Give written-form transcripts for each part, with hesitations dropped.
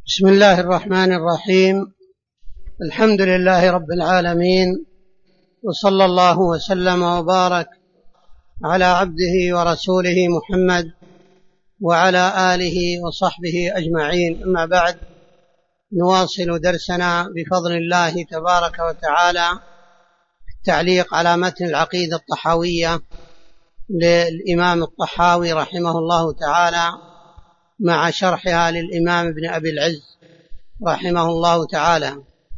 بسم الله الرحمن الرحيم. الحمد لله رب العالمين، وصلى الله وسلم وبارك على عبده ورسوله محمد وعلى آله وصحبه أجمعين. أما بعد، نواصل درسنا بفضل الله تبارك وتعالى التعليق على متن العقيدة الطحاوية للإمام الطحاوي رحمه الله تعالى مع شرحها للإمام ابن أبي العز رحمه الله تعالى.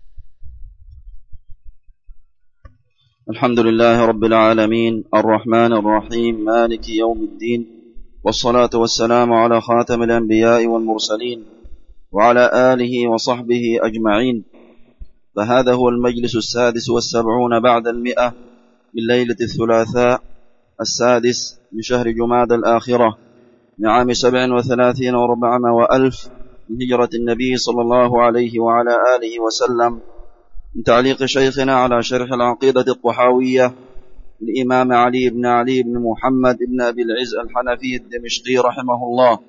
الحمد لله رب العالمين الرحمن الرحيم مالك يوم الدين، والصلاة والسلام على خاتم الأنبياء والمرسلين وعلى آله وصحبه أجمعين. فهذا هو المجلس 76 بعد 100 من ليلة الثلاثاء 6 من شهر جمادى الآخرة لعام 37 و400 وألف من هجرة النبي صلى الله عليه وعلى آله وسلم، من تعليق شيخنا على شرح العقيدة الطحاوية الإمام علي بن محمد بن أبي العز الحنفي الدمشقي رحمه الله.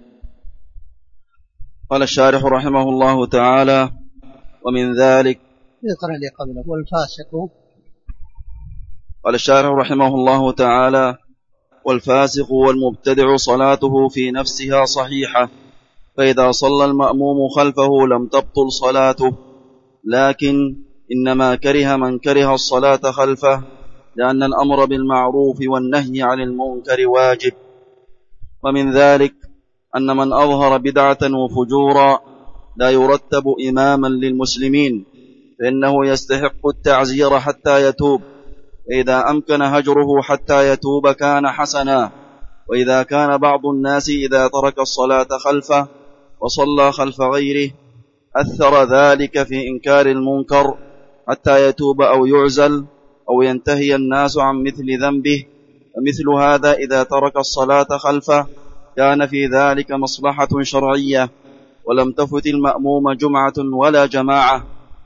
قال الشارح رحمه الله تعالى: ومن ذلك يقرأ لي قبله والفاسق. قال الشارح رحمه الله تعالى: والفاسق والمبتدع صلاته في نفسها صحيحة، فإذا صلى المأموم خلفه لم تبطل صلاته، لكن إنما كره من كره الصلاة خلفه، لأن الأمر بالمعروف والنهي عن المنكر واجب. ومن ذلك أن من أظهر بدعة وفجورا لا يرتب إماما للمسلمين، فإنه يستحق التعزير حتى يتوب، فإذا أمكن هجره حتى يتوب كان حسنا. وإذا كان بعض الناس إذا ترك الصلاة خلفه وصلى خلف غيره أثر ذلك في إنكار المنكر حتى يتوب أو يعزل أو ينتهي الناس عن مثل ذنبه، فمثل هذا إذا ترك الصلاة خلفه كان في ذلك مصلحة شرعية، ولم تفت المأموم جمعة ولا جماعة.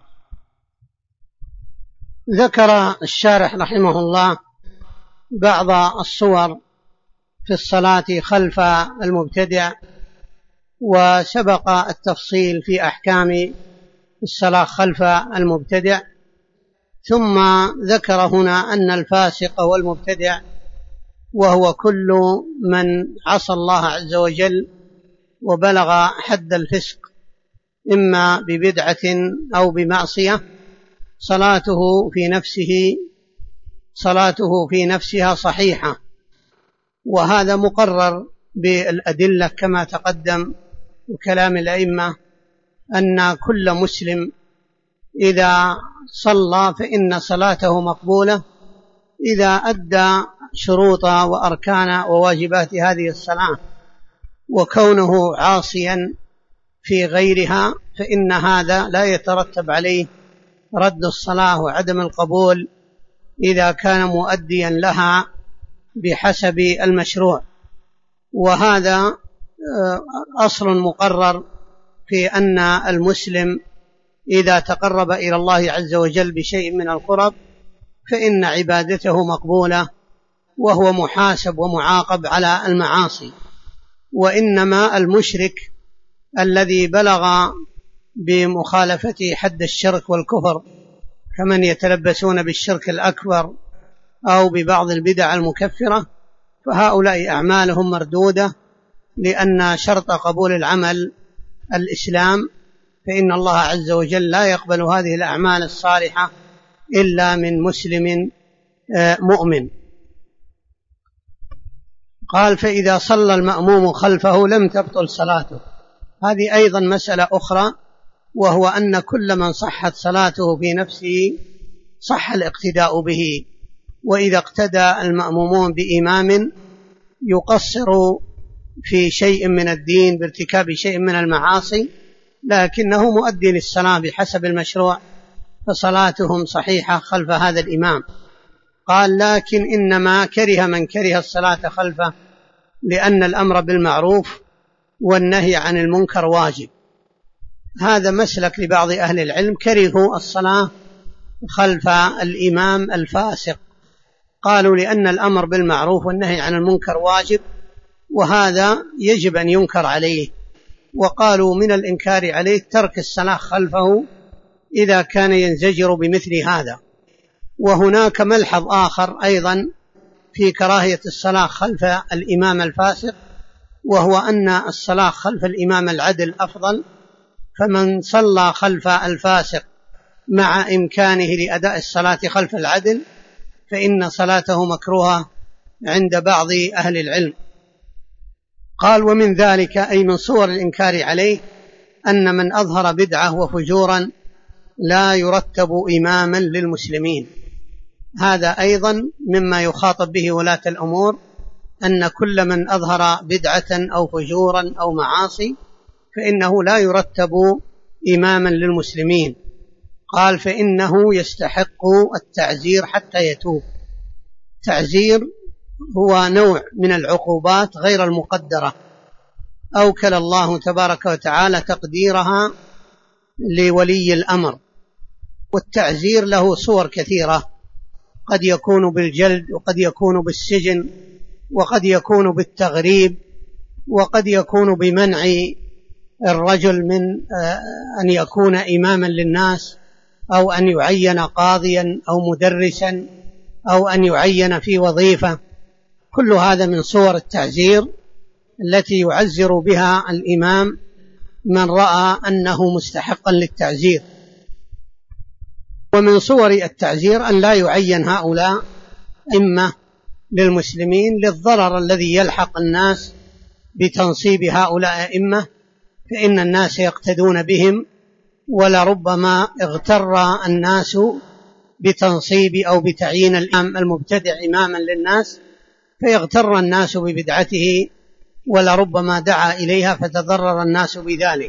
ذكر الشارح رحمه الله بعض الصور في الصلاة خلف المبتدع، وسبق التفصيل في أحكام الصلاة خلف المبتدع، ثم ذكر هنا أن الفاسق والمبتدع وهو كل من عصى الله عز وجل وبلغ حد الفسق إما ببدعة أو بمعصية، صلاته في نفسها صحيحة. وهذا مقرر بالأدلة كما تقدم وكلام الأئمة، أن كل مسلم إذا صلى فإن صلاته مقبولة إذا أدى شروط وأركان وواجبات هذه الصلاة، وكونه عاصيا في غيرها فإن هذا لا يترتب عليه رد الصلاة وعدم القبول إذا كان مؤديا لها بحسب المشروع. وهذا أصل مقرر في أن المسلم إذا تقرب إلى الله عز وجل بشيء من القرب فإن عبادته مقبولة، وهو محاسب ومعاقب على المعاصي. وإنما المشرك الذي بلغ بمخالفة حد الشرك والكفر كمن يتلبسون بالشرك الأكبر أو ببعض البدع المكفرة، فهؤلاء أعمالهم مردودة، لأن شرط قبول العمل الإسلام، فإن الله عز وجل لا يقبل هذه الأعمال الصالحة إلا من مسلم مؤمن. قال: فإذا صلى المأموم خلفه لم تبطل صلاته. هذه أيضا مسألة أخرى، وهو أن كل من صحت صلاته في نفسه صح الاقتداء به. وإذا اقتدى المأمومون بإمام يقصر في شيء من الدين بارتكاب شيء من المعاصي لكنه مؤدي للصلاة بحسب المشروع، فصلاتهم صحيحة خلف هذا الإمام. قال: لكن إنما كره من كره الصلاة خلفه، لأن الأمر بالمعروف والنهي عن المنكر واجب. هذا مسلك لبعض أهل العلم، كرهوا الصلاة خلف الإمام الفاسق، قالوا لأن الأمر بالمعروف والنهي عن المنكر واجب، وهذا يجب أن ينكر عليه، وقالوا من الإنكار عليه ترك الصلاة خلفه إذا كان ينزجر بمثل هذا. وهناك ملحظ آخر أيضا في كراهية الصلاة خلف الإمام الفاسق، وهو أن الصلاة خلف الإمام العدل أفضل، فمن صلى خلف الفاسق مع إمكانه لأداء الصلاة خلف العدل فإن صلاته مكروهة عند بعض أهل العلم. قال ومن ذلك أي من صور الإنكار عليه أن من أظهر بدعة وفجورا لا يرتب إماما للمسلمين. هذا أيضا مما يخاطب به ولاة الأمور، أن كل من أظهر بدعة أو فجورا أو معاصي فإنه لا يرتب إماما للمسلمين. قال فإنه يستحق التعزير حتى يتوب. تعزير هو نوع من العقوبات غير المقدرة أوكل الله تبارك وتعالى تقديرها لولي الأمر. والتعزير له صور كثيرة، قد يكون بالجلد، وقد يكون بالسجن، وقد يكون بالتغريب، وقد يكون بمنع الرجل من أن يكون إماما للناس، أو أن يعين قاضيا أو مدرسا، أو أن يعين في وظيفة. كل هذا من صور التعزير التي يعزر بها الإمام من رأى أنه مستحقا للتعزير. ومن صور التعزير أن لا يعين هؤلاء إمة للمسلمين للضرر الذي يلحق الناس بتنصيب هؤلاء إمة، فإن الناس يقتدون بهم، ولربما اغتر الناس بتنصيب أو بتعيين الإمام المبتدع إماما للناس فيغتر الناس ببدعته، ولربما دعا إليها فتضرر الناس بذلك.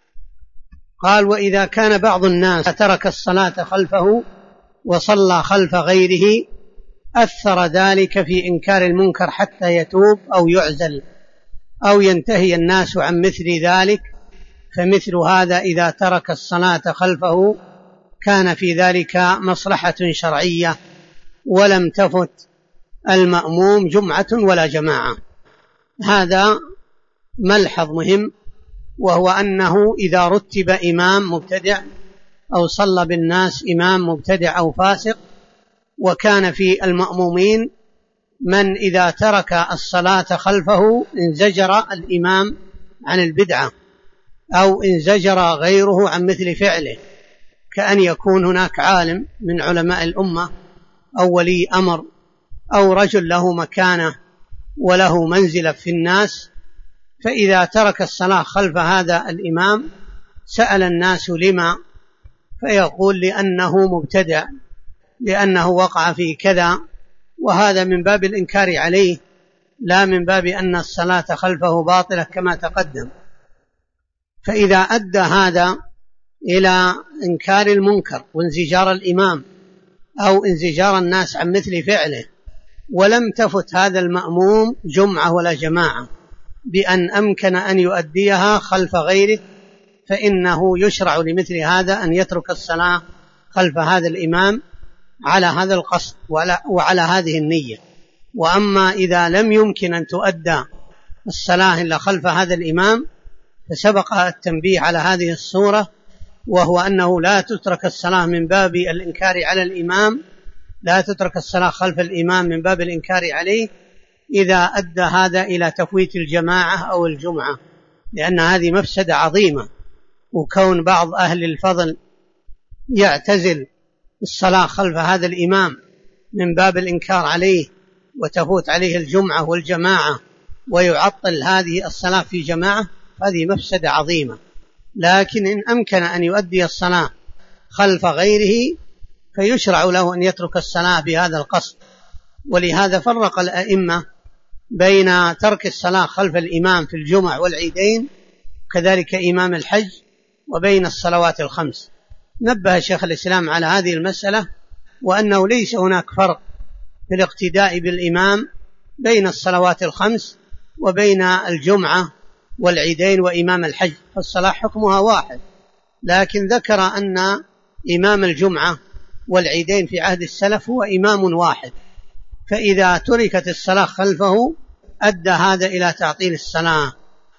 قال وإذا كان بعض الناس ترك الصلاة خلفه وصلى خلف غيره أثر ذلك في إنكار المنكر حتى يتوب أو يعزل أو ينتهي الناس عن مثل ذلك. فمثل هذا إذا ترك الصلاة خلفه كان في ذلك مصلحة شرعية ولم تفت المأموم جمعة ولا جماعة. هذا ملحظ مهم، وهو أنه إذا رتب إمام مبتدع أو صلى بالناس إمام مبتدع أو فاسق، وكان في المأمومين من إذا ترك الصلاة خلفه انزجر الإمام عن البدعة أو انزجر غيره عن مثل فعله، كأن يكون هناك عالم من علماء الأمة أو ولي أمر أو رجل له مكانة وله منزلة في الناس، فإذا ترك الصلاة خلف هذا الإمام سأل الناس لما، فيقول لأنه مبتدع، لأنه وقع في كذا، وهذا من باب الإنكار عليه لا من باب أن الصلاة خلفه باطلة كما تقدم. فإذا أدى هذا إلى إنكار المنكر وانزجار الإمام أو انزجار الناس عن مثل فعله، ولم تفت هذا المأموم جمعة ولا جماعة بأن أمكن أن يؤديها خلف غيره، فإنه يشرع لمثل هذا أن يترك الصلاة خلف هذا الإمام على هذا القصد وعلى هذه النية. وأما إذا لم يمكن أن تؤدى الصلاة إلا خلف هذا الإمام فسبق التنبيه على هذه الصورة، وهو أنه لا تترك الصلاة من باب الإنكار على الإمام، لا تترك الصلاة خلف الإمام من باب الإنكار عليه إذا أدى هذا إلى تفويت الجماعة أو الجمعة، لأن هذه مفسدة عظيمة. وكون بعض أهل الفضل يعتزل الصلاة خلف هذا الإمام من باب الإنكار عليه وتفوت عليه الجمعة والجماعة ويعطل هذه الصلاة في جماعة، هذه مفسدة عظيمة. لكن إن أمكن أن يؤدي الصلاة خلف غيره فيشرع له أن يترك الصلاة بهذا القصد. ولهذا فرق الأئمة بين ترك الصلاة خلف الإمام في الجمع والعيدين كذلك إمام الحج وبين الصلوات الخمس. نبه شيخ الإسلام على هذه المسألة، وأنه ليس هناك فرق في الاقتداء بالإمام بين الصلوات الخمس وبين الجمعة والعيدين وإمام الحج، فالصلاة حكمها واحد. لكن ذكر أن إمام الجمعة والعيدين في عهد السلف هو إمام واحد، فإذا تركت الصلاة خلفه أدى هذا إلى تعطيل الصلاة.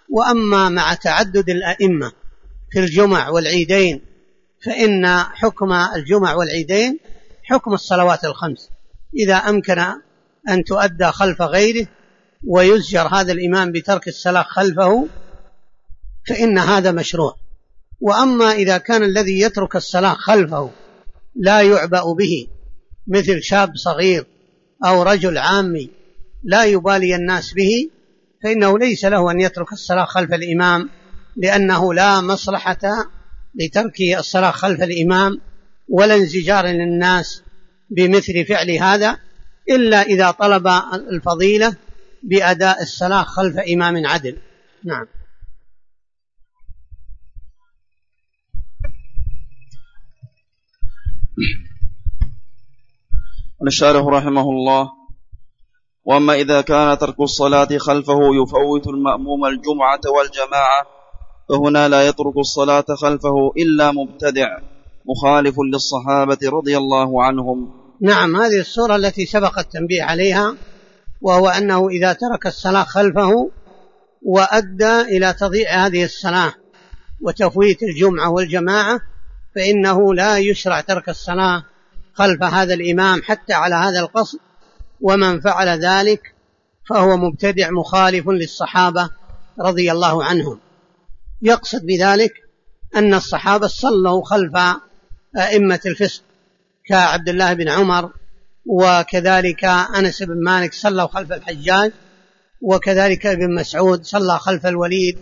وأما مع تعدد الأئمة في الجمع والعيدين فإن حكم الجمع والعيدين حكم الصلوات الخمس، إذا أمكن أن تؤدى خلف غيره ويزجر هذا الإمام بترك الصلاة خلفه فإن هذا مشروع. وأما إذا كان الذي يترك الصلاة خلفه لا يعبأ به، مثل شاب صغير أو رجل عامي لا يبالي الناس به، فإنه ليس له أن يترك الصلاة خلف الإمام، لأنه لا مصلحة لترك الصلاة خلف الإمام ولا انزجار للناس بمثل فعل هذا، إلا إذا طلب الفضيلة بأداء الصلاة خلف إمام عدل. نعم. الشارح رحمه الله: وأما إذا كان ترك الصلاة خلفه يفوت المأموم الجمعة والجماعة فهنا لا يترك الصلاة خلفه إلا مبتدع مخالف للصحابة رضي الله عنهم. نعم، هذه الصورة التي سبق التنبيه عليها، وهو أنه إذا ترك الصلاة خلفه وأدى إلى تضييع هذه الصلاة وتفويت الجمعة والجماعة فإنه لا يشرع ترك الصلاة خلف هذا الإمام حتى على هذا القصد، ومن فعل ذلك فهو مبتدع مخالف للصحابة رضي الله عنهم. يقصد بذلك أن الصحابة صلوا خلف أئمة الفسق كعبد الله بن عمر، وكذلك أنس بن مالك صلوا خلف الحجاج، وكذلك ابن مسعود صلى خلف الوليد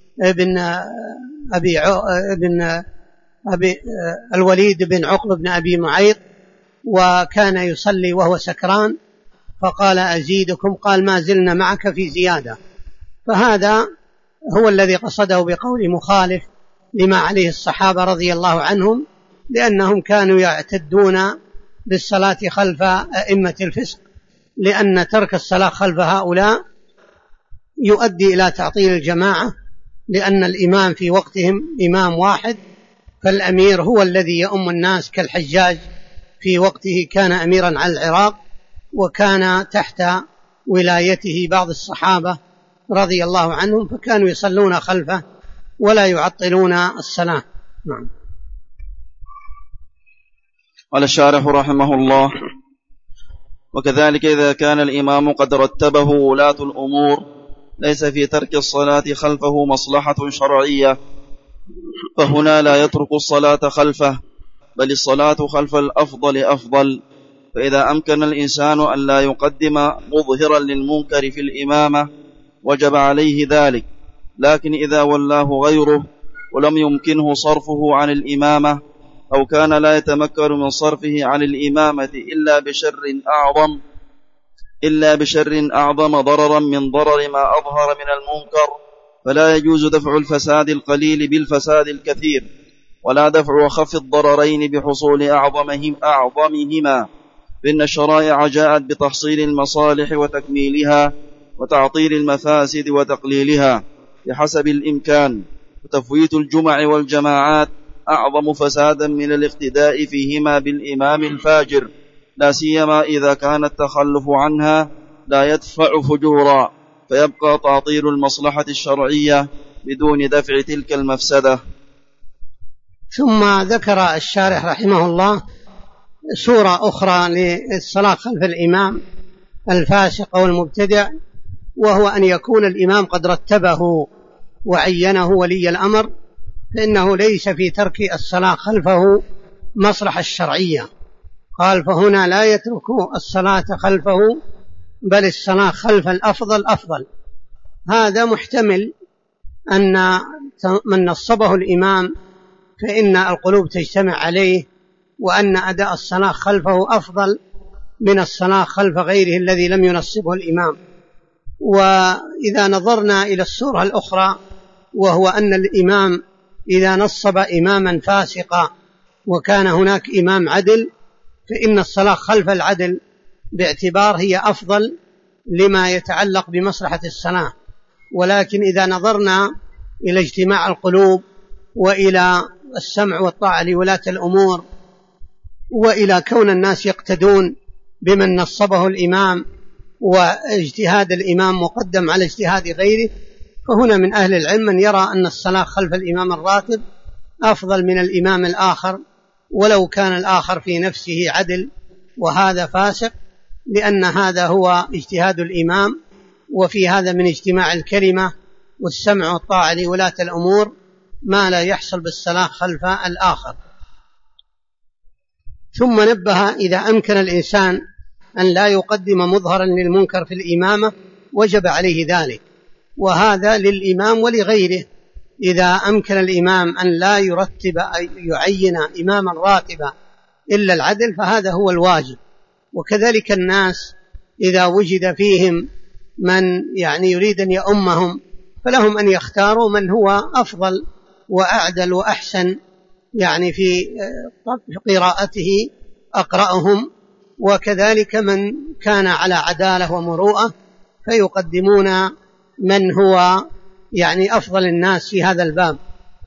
الوليد بن عقبة بن أبي معيط، وكان يصلي وهو سكران فقال أزيدكم، قال ما زلنا معك في زيادة. فهذا هو الذي قصده بقول مخالف لما عليه الصحابة رضي الله عنهم، لأنهم كانوا يعتدون بالصلاة خلف أئمة الفسق، لأن ترك الصلاة خلف هؤلاء يؤدي إلى تعطيل الجماعة، لأن الإمام في وقتهم إمام واحد، فالأمير هو الذي يؤم الناس، كالحجاج في وقته كان أميرا على العراق وكان تحت ولايته بعض الصحابة رضي الله عنهم، فكانوا يصلون خلفه ولا يعطلون الصلاة. نعم. قال الشارح رحمه الله: وكذلك إذا كان الإمام قد رتبه ولاة الأمور ليس في ترك الصلاة خلفه مصلحة شرعية فهنا لا يترك الصلاة خلفه، بل الصلاة خلف الأفضل أفضل. فإذا أمكن الإنسان أن لا يقدم مظهرا للمنكر في الإمامة وجب عليه ذلك، لكن إذا ولاه غيره ولم يمكنه صرفه عن الإمامة أو كان لا يتمكن من صرفه عن الإمامة إلا بشر أعظم ضررا من ضرر ما أظهر من المنكر، فلا يجوز دفع الفساد القليل بالفساد الكثير، ولا دفع أخف الضررين بحصول أعظمهما، فإن الشرائع جاءت بتحصيل المصالح وتكميلها وتعطيل المفاسد وتقليلها بحسب الإمكان، وتفويت الجمع والجماعات أعظم فسادا من الاقتداء فيهما بالإمام الفاجر، لا سيما إذا كان التخلف عنها لا يدفع فجورا، فيبقى تعطيل المصلحة الشرعية بدون دفع تلك المفسدة. ثم ذكر الشارح رحمه الله سورة أخرى للصلاة خلف الإمام الفاسق أو المبتدع، وهو أن يكون الإمام قد رتبه وعينه ولي الأمر، فإنه ليس في ترك الصلاة خلفه مصلحة الشرعية. قال فهنا لا يترك الصلاة خلفه بل الصلاة خلف الأفضل أفضل. هذا محتمل أن من نصبه الإمام فإن القلوب تجتمع عليه، وأن أداء الصلاة خلفه أفضل من الصلاة خلف غيره الذي لم ينصبه الإمام. وإذا نظرنا إلى الصورة الأخرى، وهو أن الإمام إذا نصب إماما فاسقا وكان هناك إمام عدل فإن الصلاة خلف العدل باعتبار هي أفضل لما يتعلق بمصلحة الصلاة. ولكن إذا نظرنا إلى اجتماع القلوب وإلى السمع والطاعة لولاة الأمور وإلى كون الناس يقتدون بمن نصبه الإمام واجتهاد الإمام مقدم على اجتهاد غيره، فهنا من أهل العلم من يرى أن الصلاة خلف الإمام الراتب أفضل من الإمام الآخر ولو كان الآخر في نفسه عدل، وهذا فاسق، لأن هذا هو اجتهاد الإمام، وفي هذا من اجتماع الكلمة والسمع والطاعة لولاة الأمور ما لا يحصل بالصلاة خلف الآخر. ثم نبه إذا أمكن الإنسان أن لا يقدم مظهرا للمنكر في الإمامة وجب عليه ذلك، وهذا للإمام ولغيره. إذا أمكن الإمام أن لا يرتب يعين إماما راتبا إلا العدل فهذا هو الواجب. وكذلك الناس إذا وجد فيهم من يريد أن يؤمهم فلهم أن يختاروا من هو أفضل وأعدل وأحسن في قراءته أقرأهم، وكذلك من كان على عدالة ومروءة فيقدمون من هو أفضل الناس في هذا الباب.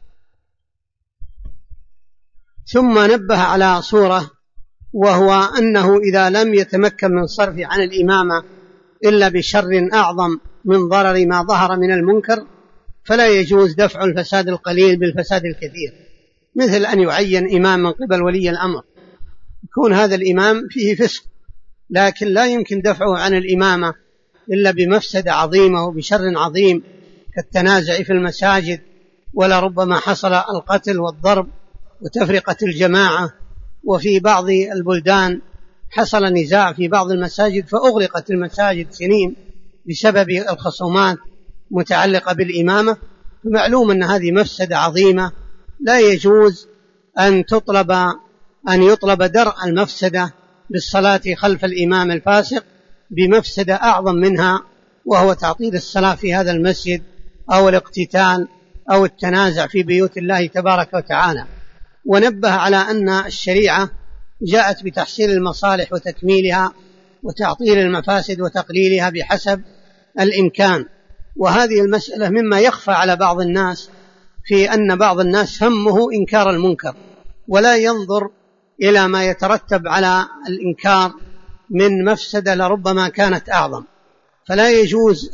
ثم نبه على صورة، وهو أنه إذا لم يتمكن من صرف عن الإمامة إلا بشر أعظم من ضرر ما ظهر من المنكر فلا يجوز دفع الفساد القليل بالفساد الكثير، مثل أن يعين إمام من قبل ولي الأمر يكون هذا الإمام فيه فسق، لكن لا يمكن دفعه عن الإمامة إلا بمفسدة عظيمة وبشر عظيم كالتنازع في المساجد، ولا ربما حصل القتل والضرب وتفرقة الجماعة. وفي بعض البلدان حصل نزاع في بعض المساجد فأغلقت المساجد سنين بسبب الخصومات متعلقة بالإمامة. فمعلوم أن هذه مفسدة عظيمة لا يجوز أن يطلب درء المفسدة بالصلاة خلف الإمام الفاسق بمفسدة أعظم منها، وهو تعطيل الصلاة في هذا المسجد أو الاقتتال أو التنازع في بيوت الله تبارك وتعالى. ونبه على أن الشريعة جاءت بتحصيل المصالح وتكميلها وتعطيل المفاسد وتقليلها بحسب الإمكان. وهذه المسألة مما يخفى على بعض الناس، في أن بعض الناس همه إنكار المنكر ولا ينظر إلى ما يترتب على الإنكار من مفسدة لربما كانت أعظم. فلا يجوز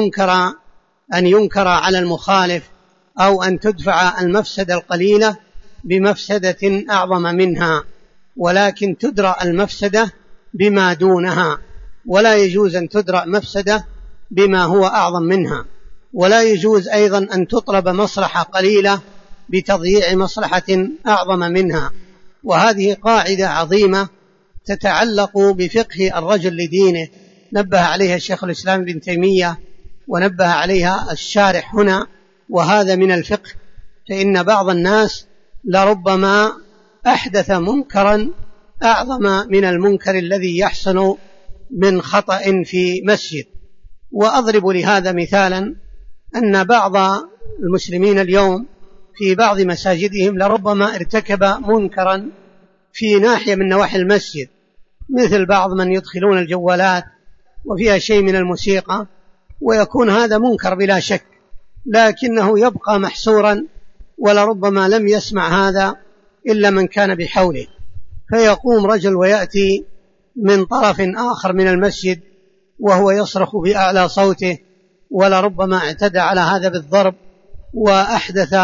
أن ينكر على المخالف أو أن تدفع المفسدة القليلة بمفسدة أعظم منها، ولكن تدرأ المفسدة بما دونها، ولا يجوز أن تدرأ مفسدة بما هو أعظم منها. ولا يجوز أيضا أن تطلب مصلحة قليلة بتضييع مصلحة أعظم منها. وهذه قاعدة عظيمة تتعلق بفقه الرجل لدينه، نبه عليها الشيخ الإسلام ابن تيمية ونبه عليها الشارح هنا، وهذا من الفقه. فإن بعض الناس لربما أحدث منكرا أعظم من المنكر الذي يحصل من خطأ في مسجد. وأضرب لهذا مثالا، أن بعض المسلمين اليوم في بعض مساجدهم لربما ارتكب منكرا في ناحية من نواحي المسجد، مثل بعض من يدخلون الجوالات وفيها شيء من الموسيقى، ويكون هذا منكر بلا شك، لكنه يبقى محصورا ولربما لم يسمع هذا إلا من كان بحوله، فيقوم رجل ويأتي من طرف آخر من المسجد وهو يصرخ بأعلى صوته، ولربما اعتدى على هذا بالضرب وأحدث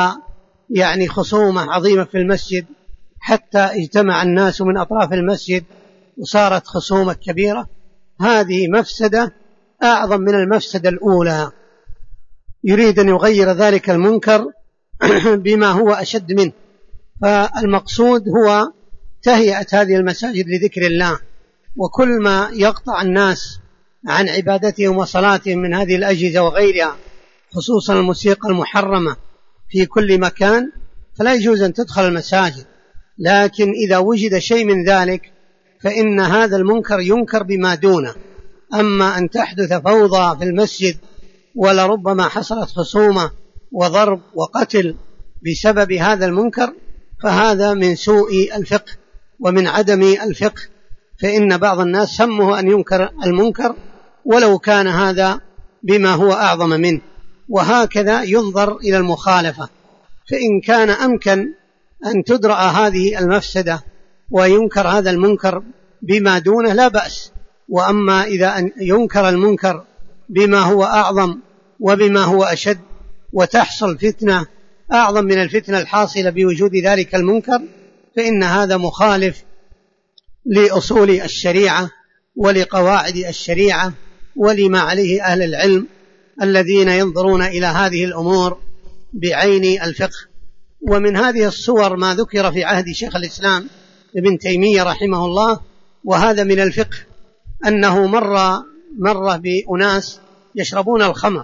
خصومة عظيمة في المسجد حتى اجتمع الناس من أطراف المسجد وصارت خصومة كبيرة. هذه مفسدة أعظم من المفسدة الأولى، يريد أن يغير ذلك المنكر بما هو أشد منه. فالمقصود هو تهيئة هذه المساجد لذكر الله، وكل ما يقطع الناس عن عبادتهم وصلاتهم من هذه الأجهزة وغيرها، خصوصا الموسيقى المحرمة في كل مكان، فلا يجوز أن تدخل المساجد. لكن إذا وجد شيء من ذلك فإن هذا المنكر ينكر بما دونه. أما أن تحدث فوضى في المسجد ولربما حصلت خصومة وضرب وقتل بسبب هذا المنكر، فهذا من سوء الفقه ومن عدم الفقه. فإن بعض الناس همه أن ينكر المنكر ولو كان هذا بما هو أعظم منه. وهكذا ينظر إلى المخالفة، فإن كان أمكن أن تدرأ هذه المفسدة وينكر هذا المنكر بما دونه لا بأس. وأما إذا أن ينكر المنكر بما هو أعظم وبما هو أشد وتحصل فتنة أعظم من الفتنة الحاصلة بوجود ذلك المنكر، فإن هذا مخالف لأصول الشريعة ولقواعد الشريعة ولما عليه أهل العلم الذين ينظرون إلى هذه الأمور بعين الفقه. ومن هذه الصور ما ذكر في عهد شيخ الإسلام ابن تيمية رحمه الله، وهذا من الفقه، أنه مر بأناس يشربون الخمر،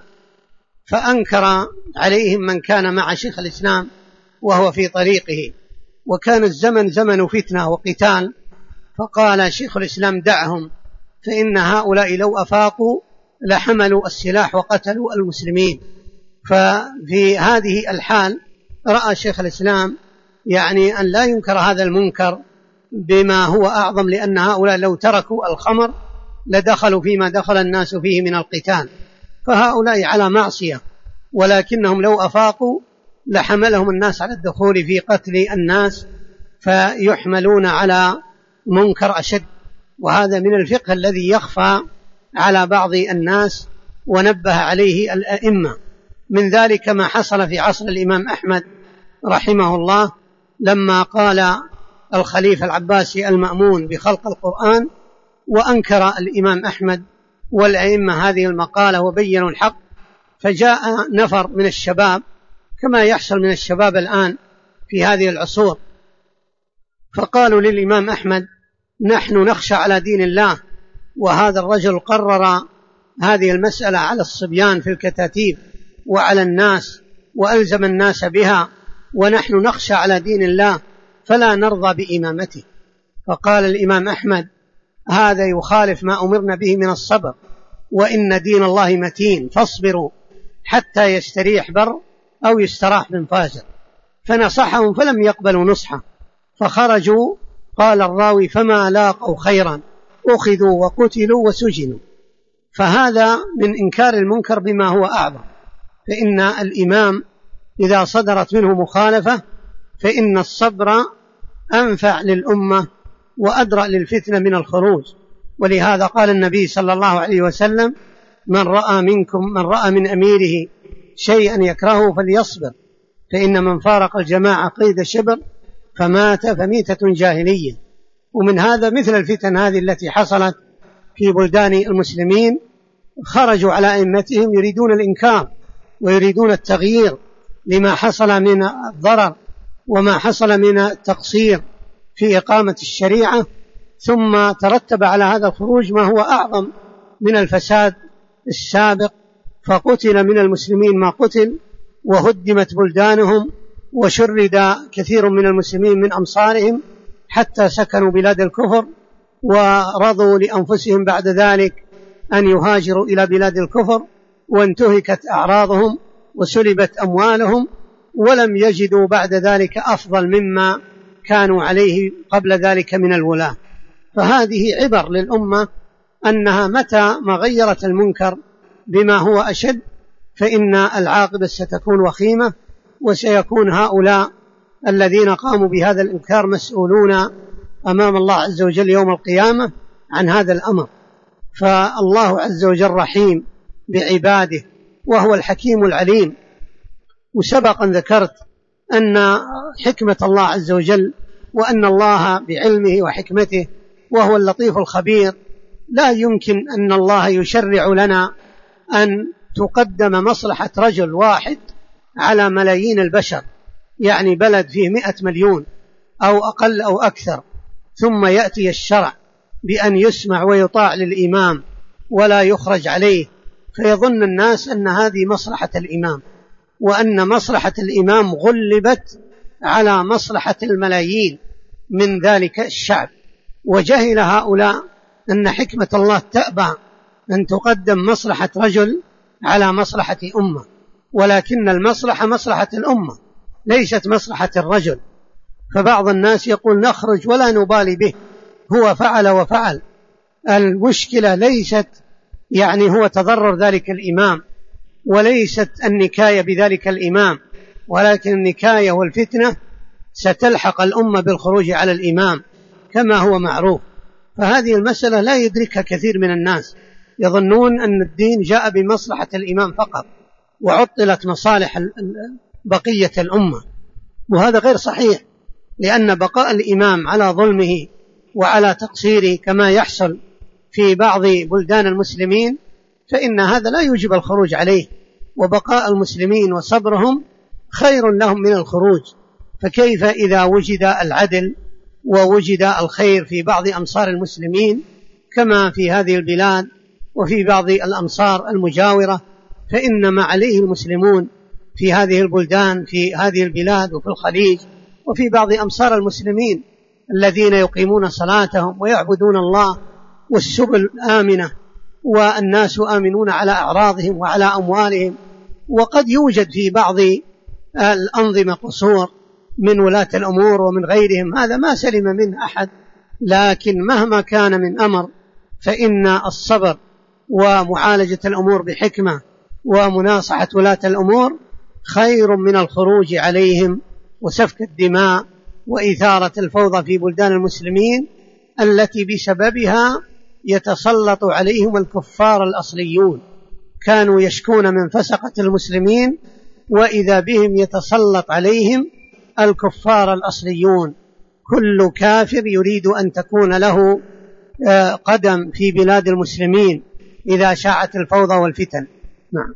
فأنكر عليهم من كان مع شيخ الإسلام وهو في طريقه، وكان الزمن زمن فتنة وقتال، فقال شيخ الإسلام دعهم، فإن هؤلاء لو أفاقوا لحملوا السلاح وقتلوا المسلمين. ففي هذه الحال رأى شيخ الإسلام يعني أن لا ينكر هذا المنكر بما هو أعظم، لأن هؤلاء لو تركوا الخمر لدخلوا فيما دخل الناس فيه من القتال، فهؤلاء على معصية، ولكنهم لو أفاقوا لحملهم الناس على الدخول في قتل الناس فيحملون على منكر أشد. وهذا من الفقه الذي يخفى على بعض الناس ونبه عليه الأئمة. من ذلك ما حصل في عصر الإمام أحمد رحمه الله، لما قال الخليفة العباسي المأمون بخلق القرآن، وأنكر الإمام أحمد والأئمة هذه المقالة وبينوا الحق، فجاء نفر من الشباب كما يحصل من الشباب الآن في هذه العصور، فقالوا للإمام أحمد نحن نخشى على دين الله، وهذا الرجل قرر هذه المسألة على الصبيان في الكتاتيب وعلى الناس وألزم الناس بها، ونحن نخشى على دين الله فلا نرضى بإمامته. فقال الإمام أحمد هذا يخالف ما أمرنا به من الصبر، وإن دين الله متين، فاصبروا حتى يستريح بر أو يستراح من فاجر. فنصحهم فلم يقبلوا نصحه، فخرجوا. قال الراوي فما لاقوا خيرا، أخذوا وقتلوا وسجنوا. فهذا من إنكار المنكر بما هو أعظم، فإن الإمام إذا صدرت منه مخالفة فإن الصبر أنفع للأمة وأدرأ للفتنة من الخروج. ولهذا قال النبي صلى الله عليه وسلم من رأى من أميره شيئا يكرهه فليصبر، فإن من فارق الجماعة قيد شبر فمات فميتة جاهلية. ومن هذا مثل الفتن هذه التي حصلت في بلدان المسلمين، خرجوا على أئمتهم يريدون الإنكار ويريدون التغيير لما حصل من الضرر وما حصل من التقصير في إقامة الشريعة، ثم ترتب على هذا الخروج ما هو أعظم من الفساد السابق، فقتل من المسلمين ما قتل، وهدمت بلدانهم، وشرد كثير من المسلمين من أمصارهم حتى سكنوا بلاد الكفر، ورضوا لأنفسهم بعد ذلك أن يهاجروا إلى بلاد الكفر، وانتهكت أعراضهم وسلبت أموالهم، ولم يجدوا بعد ذلك أفضل مما كانوا عليه قبل ذلك من الولاة. فهذه عبر للأمة أنها متى ما غيرت المنكر بما هو أشد فإن العاقبة ستكون وخيمة، وسيكون هؤلاء الذين قاموا بهذا الإنكار مسؤولون أمام الله عز وجل يوم القيامة عن هذا الأمر. فالله عز وجل رحيم بعباده وهو الحكيم العليم. وسبقا ذكرت أن حكمة الله عز وجل وأن الله بعلمه وحكمته وهو اللطيف الخبير لا يمكن أن الله يشرع لنا أن تقدم مصلحة رجل واحد على ملايين البشر، يعني بلد فيه 100 مليون أو أقل أو أكثر، ثم يأتي الشرع بأن يسمع ويطاع للإمام ولا يخرج عليه، فيظن الناس أن هذه مصلحة الإمام، وأن مصلحة الإمام غلبت على مصلحة الملايين من ذلك الشعب. وجهل هؤلاء أن حكمة الله تأبى أن تقدم مصلحة رجل على مصلحة أمة، ولكن المصلحة مصلحة الأمة ليست مصلحة الرجل. فبعض الناس يقول نخرج ولا نبالي به، هو فعل وفعل. المشكلة ليست يعني هو تضرر ذلك الإمام، وليست النكاية بذلك الإمام، ولكن النكاية والفتنة ستلحق الأمة بالخروج على الإمام كما هو معروف. فهذه المسألة لا يدركها كثير من الناس، يظنون أن الدين جاء بمصلحة الإمام فقط، وعطلت مصالح بقية الأمة، وهذا غير صحيح، لأن بقاء الإمام على ظلمه وعلى تقصيره كما يحصل في بعض بلدان المسلمين فإن هذا لا يوجب الخروج عليه، وبقاء المسلمين وصبرهم خير لهم من الخروج. فكيف إذا وجد العدل ووجد الخير في بعض أمصار المسلمين كما في هذه البلاد وفي بعض الأمصار المجاورة، فإن ما عليه المسلمون في هذه البلدان في هذه البلاد وفي الخليج وفي بعض أمصار المسلمين الذين يقيمون صلاتهم ويعبدون الله والسبل آمنة والناس آمنون على أعراضهم وعلى أموالهم. وقد يوجد في بعض الأنظمة قصور من ولاة الأمور ومن غيرهم، هذا ما سلم منه أحد، لكن مهما كان من أمر فإن الصبر ومعالجة الأمور بحكمة ومناصحة ولاة الأمور خير من الخروج عليهم وسفك الدماء وإثارة الفوضى في بلدان المسلمين التي بسببها يتسلط عليهم الكفار الأصليون. كانوا يشكون من فسقة المسلمين وإذا بهم يتسلط عليهم الكفار الأصليون. كل كافر يريد أن تكون له قدم في بلاد المسلمين إذا شاعت الفوضى والفتن. نعم.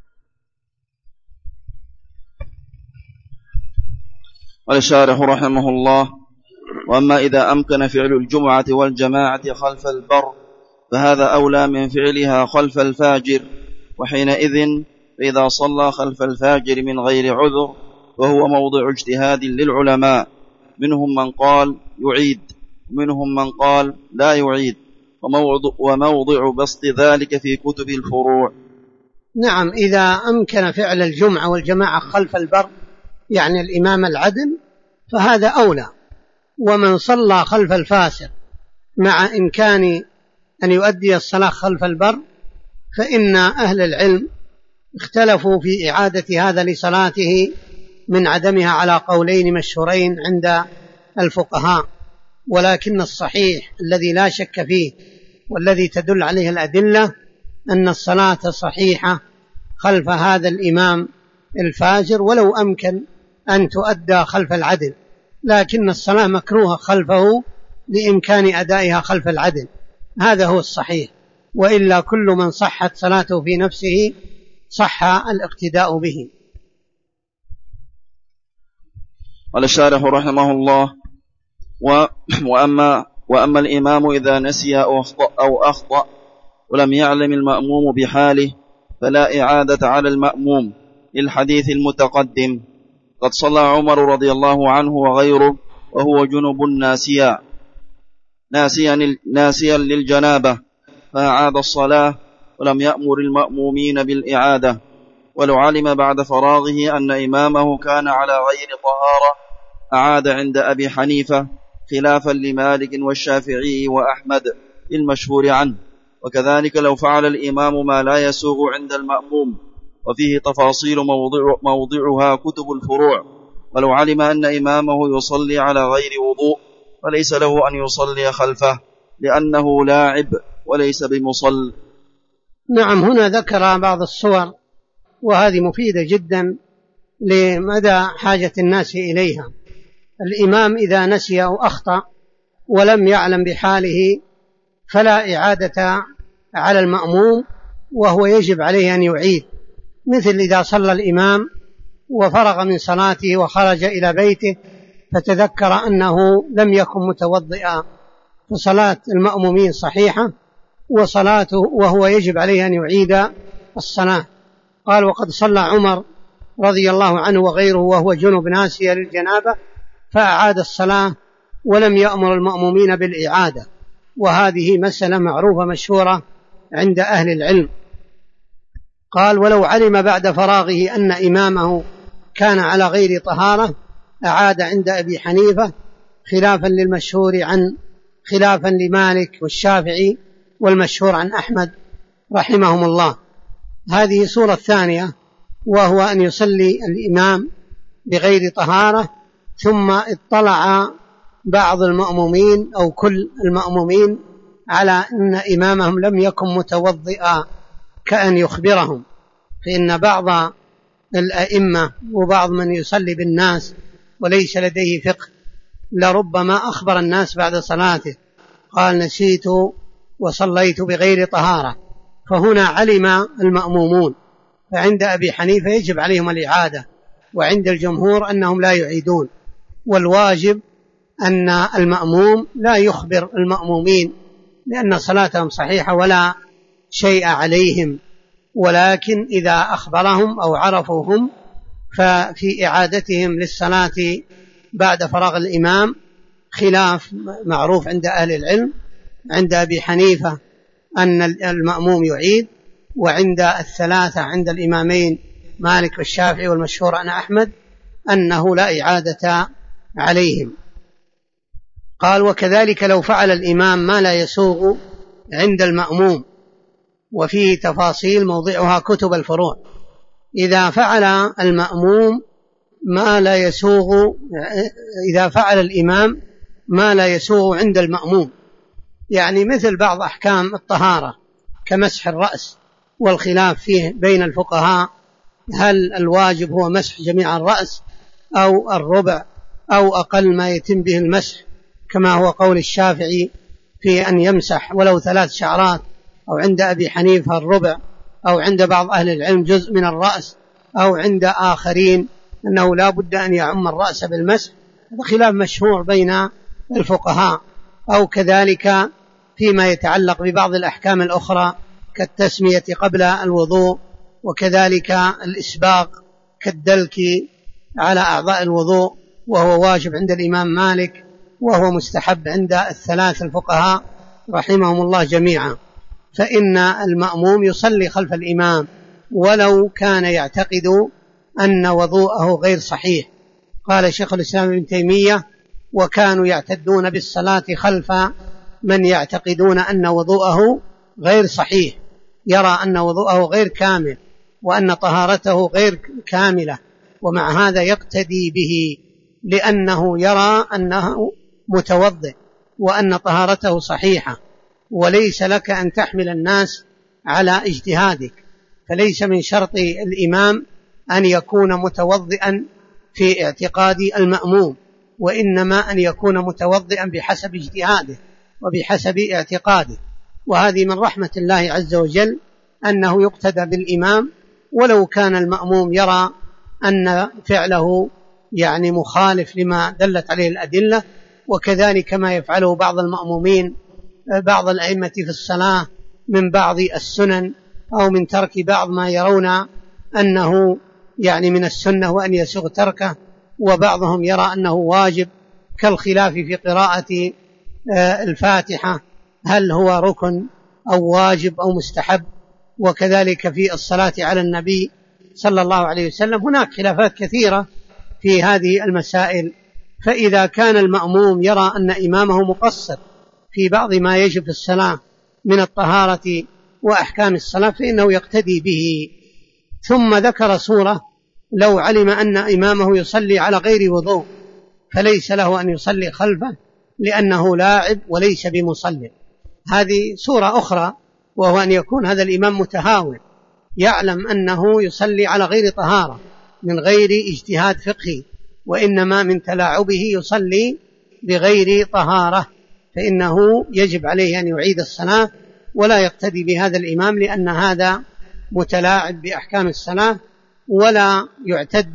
قال الشارح رحمه الله: وأما إذا أمكن فعل الجمعة والجماعة خلف البر فهذا أولى من فعلها خلف الفاجر، وحينئذ فإذا صلى خلف الفاجر من غير عذر وهو موضع اجتهاد للعلماء، منهم من قال يعيد ومنهم من قال لا يعيد، وموضع بسط ذلك في كتب الفروع. نعم، إذا أمكن فعل الجمعة والجماعة خلف البر يعني الإمام العدل فهذا أولى. ومن صلى خلف الفاسق مع إمكان أن يؤدي الصلاة خلف البر فإن أهل العلم اختلفوا في إعادة هذا لصلاته من عدمها على قولين مشهورين عند الفقهاء، ولكن الصحيح الذي لا شك فيه والذي تدل عليه الأدلة أن الصلاة صحيحة خلف هذا الإمام الفاجر ولو أمكن أن تؤدى خلف العدل، لكن الصلاة مكروهة خلفه لإمكان أدائها خلف العدل، هذا هو الصحيح. وإلا كل من صحت صلاته في نفسه صح الاقتداء به. قال الشارح رحمه الله: وأما الإمام إذا نسي أو أخطأ ولم يعلم المأموم بحاله فلا إعادة على المأموم، للحديث المتقدم: قد صلى عمر رضي الله عنه وغيره وهو جنب ناسيا للجنابة فأعاد الصلاة ولم يأمر المأمومين بالإعادة، ولو علم بعد فراغه أن إمامه كان على غير طهارة أعاد عند أبي حنيفة، خلافا لمالك والشافعي وأحمد المشهور عنه. وكذلك لو فعل الإمام ما لا يسوغ عند المأموم، وفيه تفاصيل موضعها كتب الفروع. ولو علم أن إمامه يصلي على غير وضوء فليس له أن يصلي خلفه، لأنه لاعب وليس بمصل. نعم، هنا ذكر بعض الصور وهذه مفيدة جدا لمدى حاجة الناس إليها. الإمام إذا نسي أو أخطأ ولم يعلم بحاله فلا إعادة على المأموم، وهو يجب عليه أن يعيد، مثل إذا صلى الإمام وفرغ من صلاته وخرج إلى بيته فتذكر أنه لم يكن متوضئا، فصلاة المأمومين صحيحة وصلاته وهو يجب عليه أن يعيد الصلاة. قال: وقد صلى عمر رضي الله عنه وغيره وهو جنب ناسيا للجنابة فأعاد الصلاة ولم يأمر المأمومين بالإعادة، وهذه مسألة معروفة مشهورة عند أهل العلم. قال: ولو علم بعد فراغه أن إمامه كان على غير طهارة أعاد عند أبي حنيفة، خلافا لمالك والشافعي والمشهور عن أحمد رحمهم الله. هذه صورة ثانية، وهو أن يصلي الإمام بغير طهارة ثم اطلع بعض المأمومين أو كل المأمومين على أن إمامهم لم يكن متوضئا كأن يخبرهم، فإن بعض الأئمة وبعض من يصلي بالناس وليس لديه فقه لربما أخبر الناس بعد صلاته قال نسيت وصليت بغير طهارة، فهنا علم المأمومون، فعند أبي حنيفة يجب عليهم الإعادة، وعند الجمهور أنهم لا يعيدون، والواجب أن المأموم لا يخبر المأمومين لأن صلاتهم صحيحة ولا شيء عليهم، ولكن إذا أخبرهم أو عرفوهم ففي إعادتهم للصلاة بعد فراغ الإمام خلاف معروف عند أهل العلم. عند أبي حنيفة أن المأموم يعيد، وعند الثلاثة عند الإمامين مالك والشافعي والمشهور عن أحمد أنه لا إعادة عليهم. قال وكذلك لو فعل الإمام ما لا يسوغ عند المأموم، وفيه تفاصيل موضعها كتب الفروع. إذا فعل المأموم ما لا يسوغ، إذا فعل الإمام ما لا يسوغ عند المأموم، يعني مثل بعض أحكام الطهارة كمسح الرأس، والخلاف فيه بين الفقهاء هل الواجب هو مسح جميع الرأس أو الربع أو أقل ما يتم به المسح، كما هو قول الشافعي في أن يمسح ولو 3 شعرات، أو عند أبي حنيفة الربع، أو عند بعض أهل العلم جزء من الرأس، أو عند آخرين أنه لا بد أن يعم الرأس بالمسح. هذا خلاف مشهور بين الفقهاء. أو كذلك فيما يتعلق ببعض الأحكام الأخرى كالتسمية قبل الوضوء، وكذلك الإسباق كالدلك على أعضاء الوضوء، وهو واجب عند الإمام مالك، وهو مستحب عند الثلاث الفقهاء رحمهم الله جميعا. فإن المأموم يصلي خلف الإمام ولو كان يعتقد أن وضوءه غير صحيح. قال شيخ الإسلام ابن تيمية وكانوا يعتدون بالصلاة خلف من يعتقدون أن وضوءه غير صحيح، يرى أن وضوءه غير كامل وأن طهارته غير كاملة، ومع هذا يقتدي به لأنه يرى أنه متوضئ وأن طهارته صحيحة. وليس لك أن تحمل الناس على اجتهادك، فليس من شرط الإمام أن يكون متوضئا في اعتقاد المأموم، وإنما أن يكون متوضئا بحسب اجتهاده وبحسب اعتقاده. وهذه من رحمة الله عز وجل أنه يقتدى بالإمام ولو كان المأموم يرى أن فعله يعني مخالف لما دلت عليه الأدلة. وكذلك ما يفعله بعض المأمومين بعض الأئمة في الصلاة من بعض السنن أو من ترك بعض ما يرون أنه يعني من السنة وأن يسوغ تركه، وبعضهم يرى أنه واجب، كالخلاف في قراءة الفاتحة هل هو ركن أو واجب أو مستحب، وكذلك في الصلاة على النبي صلى الله عليه وسلم. هناك خلافات كثيرة في هذه المسائل. فإذا كان المأموم يرى أن إمامه مقصر في بعض ما يجب في الصلاة من الطهارة وأحكام الصلاة فإنه يقتدي به. ثم ذكر صورة لو علم أن إمامه يصلي على غير وضوء فليس له أن يصلي خلفه لأنه لاعب وليس بمصلي. هذه صورة أخرى، وهو أن يكون هذا الإمام متهاون يعلم أنه يصلي على غير طهارة من غير اجتهاد فقهي، وإنما من تلاعبه يصلي بغير طهارة، فإنه يجب عليه أن يعيد الصلاة ولا يقتدي بهذا الإمام، لأن هذا متلاعب بأحكام الصلاة، ولا يعتد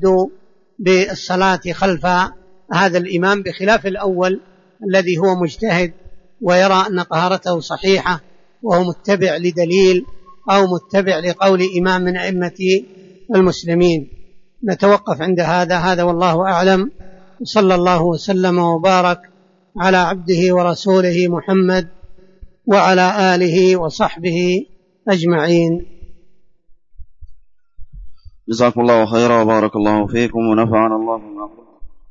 بالصلاة خلف هذا الإمام، بخلاف الأول الذي هو مجتهد ويرى أن طهارته صحيحة وهو متبع لدليل أو متبع لقول إمام من أئمة المسلمين. نتوقف عند هذا والله أعلم، وصلى الله وسلم وبارك على عبده ورسوله محمد وعلى آله وصحبه أجمعين. جزاكم الله خيرا وبارك الله فيكم ونفعنا الله بما قلتم.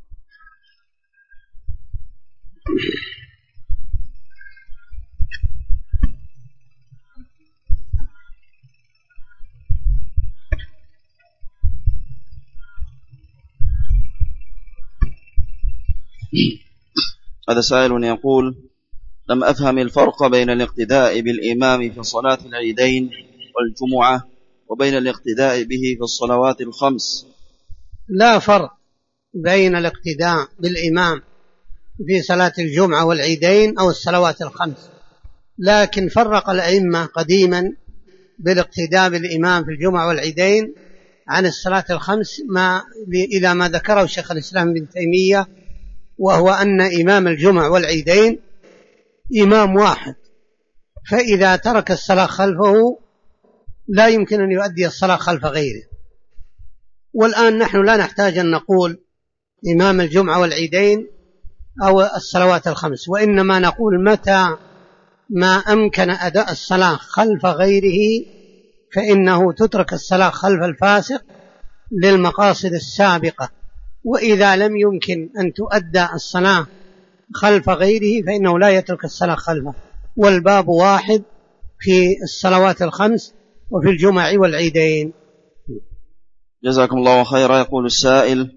هذا سائل يقول: لم أفهم الفرق بين الاقتداء بالإمام في صلاة العيدين والجمعة وبين الاقتداء به في الصلوات الخمس؟ لا فرق بين الاقتداء بالإمام في صلاة الجمعة والعيدين أو الصلوات الخمس، لكن فرق الأئمة قديما بالاقتداء بالإمام في الجمعة والعيدين عن الصلاة الخمس إلى ما ذكره شيخ الإسلام ابن تيمية، وهو أن إمام الجمعة والعيدين إمام واحد، فإذا ترك الصلاة خلفه لا يمكن أن يؤدي الصلاة خلف غيره. والآن نحن لا نحتاج أن نقول إمام الجمعة والعيدين أو الصلوات الخمس، وإنما نقول متى ما أمكن أداء الصلاة خلف غيره فإنه تترك الصلاة خلف الفاسق للمقاصد السابقة، وإذا لم يمكن أن تؤدى الصلاة خلف غيره فإنه لا يترك الصلاة خلفه، والباب واحد في الصلوات الخمس وفي الجمع والعيدين. جزاكم الله خيرا. يقول السائل: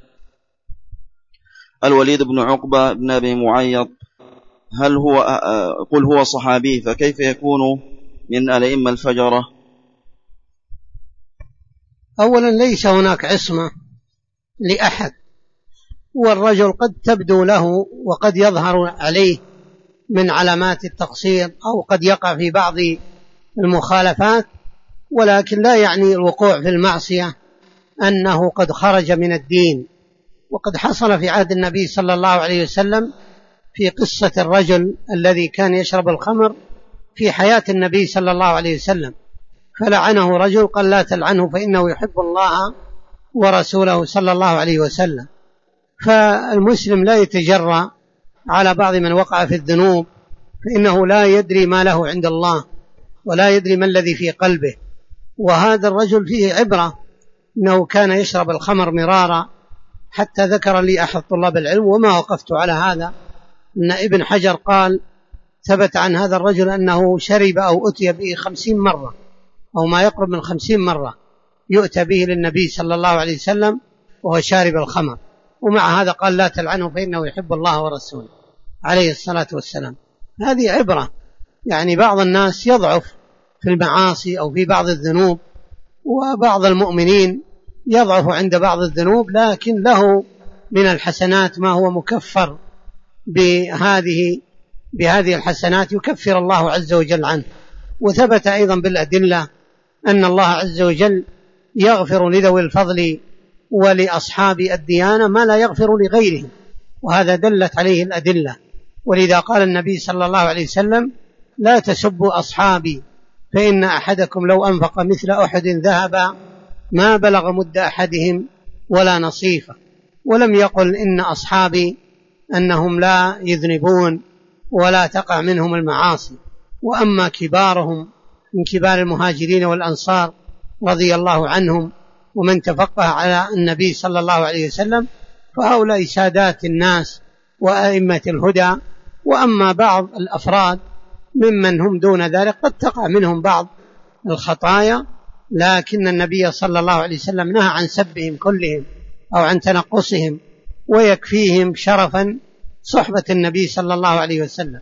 الوليد بن عقبة بن أبي معيط قل هو صحابي، فكيف يكون من الأئمة الفجرة؟ أولا ليس هناك عصمة لأحد، والرجل قد تبدو له وقد يظهر عليه من علامات التقصير أو قد يقع في بعض المخالفات، ولكن لا يعني الوقوع في المعصية أنه قد خرج من الدين. وقد حصل في عهد النبي صلى الله عليه وسلم في قصة الرجل الذي كان يشرب الخمر في حياة النبي صلى الله عليه وسلم، فلعنه رجل قال: لا تلعنه فإنه يحب الله ورسوله صلى الله عليه وسلم. فالمسلم لا يتجرأ على بعض من وقع في الذنوب، فإنه لا يدري ما له عند الله ولا يدري ما الذي في قلبه. وهذا الرجل فيه عبرة، إنه كان يشرب الخمر مرارا، حتى ذكر لي أحد طلاب العلم وما وقفت على هذا أن ابن حجر قال ثبت عن هذا الرجل أنه شرب أو أتي به 50 مرة أو ما يقرب من 50 مرة يؤتى به للنبي صلى الله عليه وسلم وهو شارب الخمر، ومع هذا قال: لا تلعنه فإنه يحب الله ورسوله عليه الصلاة والسلام. هذه عبرة، يعني بعض الناس يضعف في المعاصي أو في بعض الذنوب، وبعض المؤمنين يضعف عند بعض الذنوب، لكن له من الحسنات ما هو مكفر بهذه الحسنات يكفر الله عز وجل عنه. وثبت أيضا بالأدلة أن الله عز وجل يغفر لذوي الفضل ولأصحاب الديانة ما لا يغفر لغيرهم، وهذا دلت عليه الأدلة. ولذا قال النبي صلى الله عليه وسلم: لا تسبوا أصحابي فإن أحدكم لو أنفق مثل أحد ذهبا ما بلغ مد أحدهم ولا نصيفه. ولم يقل إن أصحابي أنهم لا يذنبون ولا تقع منهم المعاصي. وأما كبارهم من كبار المهاجرين والأنصار رضي الله عنهم ومن تفقه على النبي صلى الله عليه وسلم فهؤلاء سادات الناس وأئمة الهدى. وأما بعض الأفراد ممن هم دون ذلك قد تقع منهم بعض الخطايا، لكن النبي صلى الله عليه وسلم نهى عن سبهم كلهم أو عن تنقصهم، ويكفيهم شرفا صحبة النبي صلى الله عليه وسلم.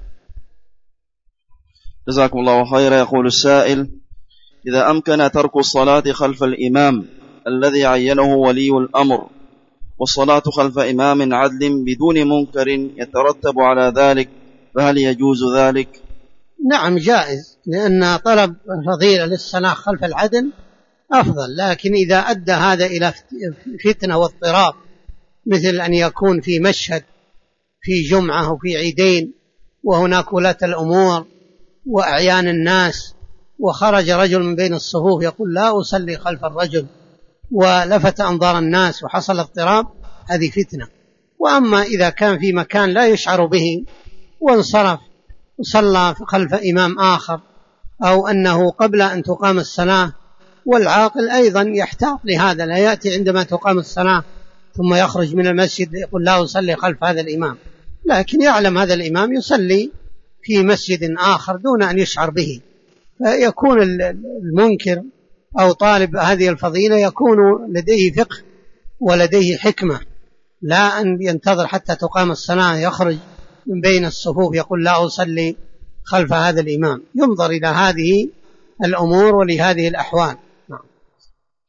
جزاكم الله خيرا. يقول السائل: إذا أمكن ترك الصلاة خلف الإمام الذي عينه ولي الأمر والصلاة خلف إمام عدل بدون منكر يترتب على ذلك، فهل يجوز ذلك؟ نعم جائز، لأن طلب الفضيلة للصلاة خلف العدل أفضل، لكن إذا أدى هذا إلى فتنة واضطراب، مثل أن يكون في مشهد في جمعة وفي عيدين وهناك ولاة الأمور وأعيان الناس، وخرج رجل من بين الصفوف يقول: لا أصلي خلف الرجل، ولفت أنظار الناس وحصل اضطراب، هذه فتنة. وأما إذا كان في مكان لا يشعر به وانصرف وصلى خلف إمام آخر، أو أنه قبل أن تقام الصلاة، والعاقل أيضا يحتاط لهذا، لا يأتي عندما تقام الصلاة ثم يخرج من المسجد يقول: لا أصلي خلف هذا الإمام، لكن يعلم هذا الإمام يصلي في مسجد آخر دون أن يشعر به. فيكون المنكر أو طالب هذه الفضيلة يكون لديه فقه ولديه حكمة، لا أن ينتظر حتى تقام الصلاة يخرج من بين الصفوف يقول: لا أصلي خلف هذا الإمام. ينظر إلى هذه الأمور ولهذه الأحوال.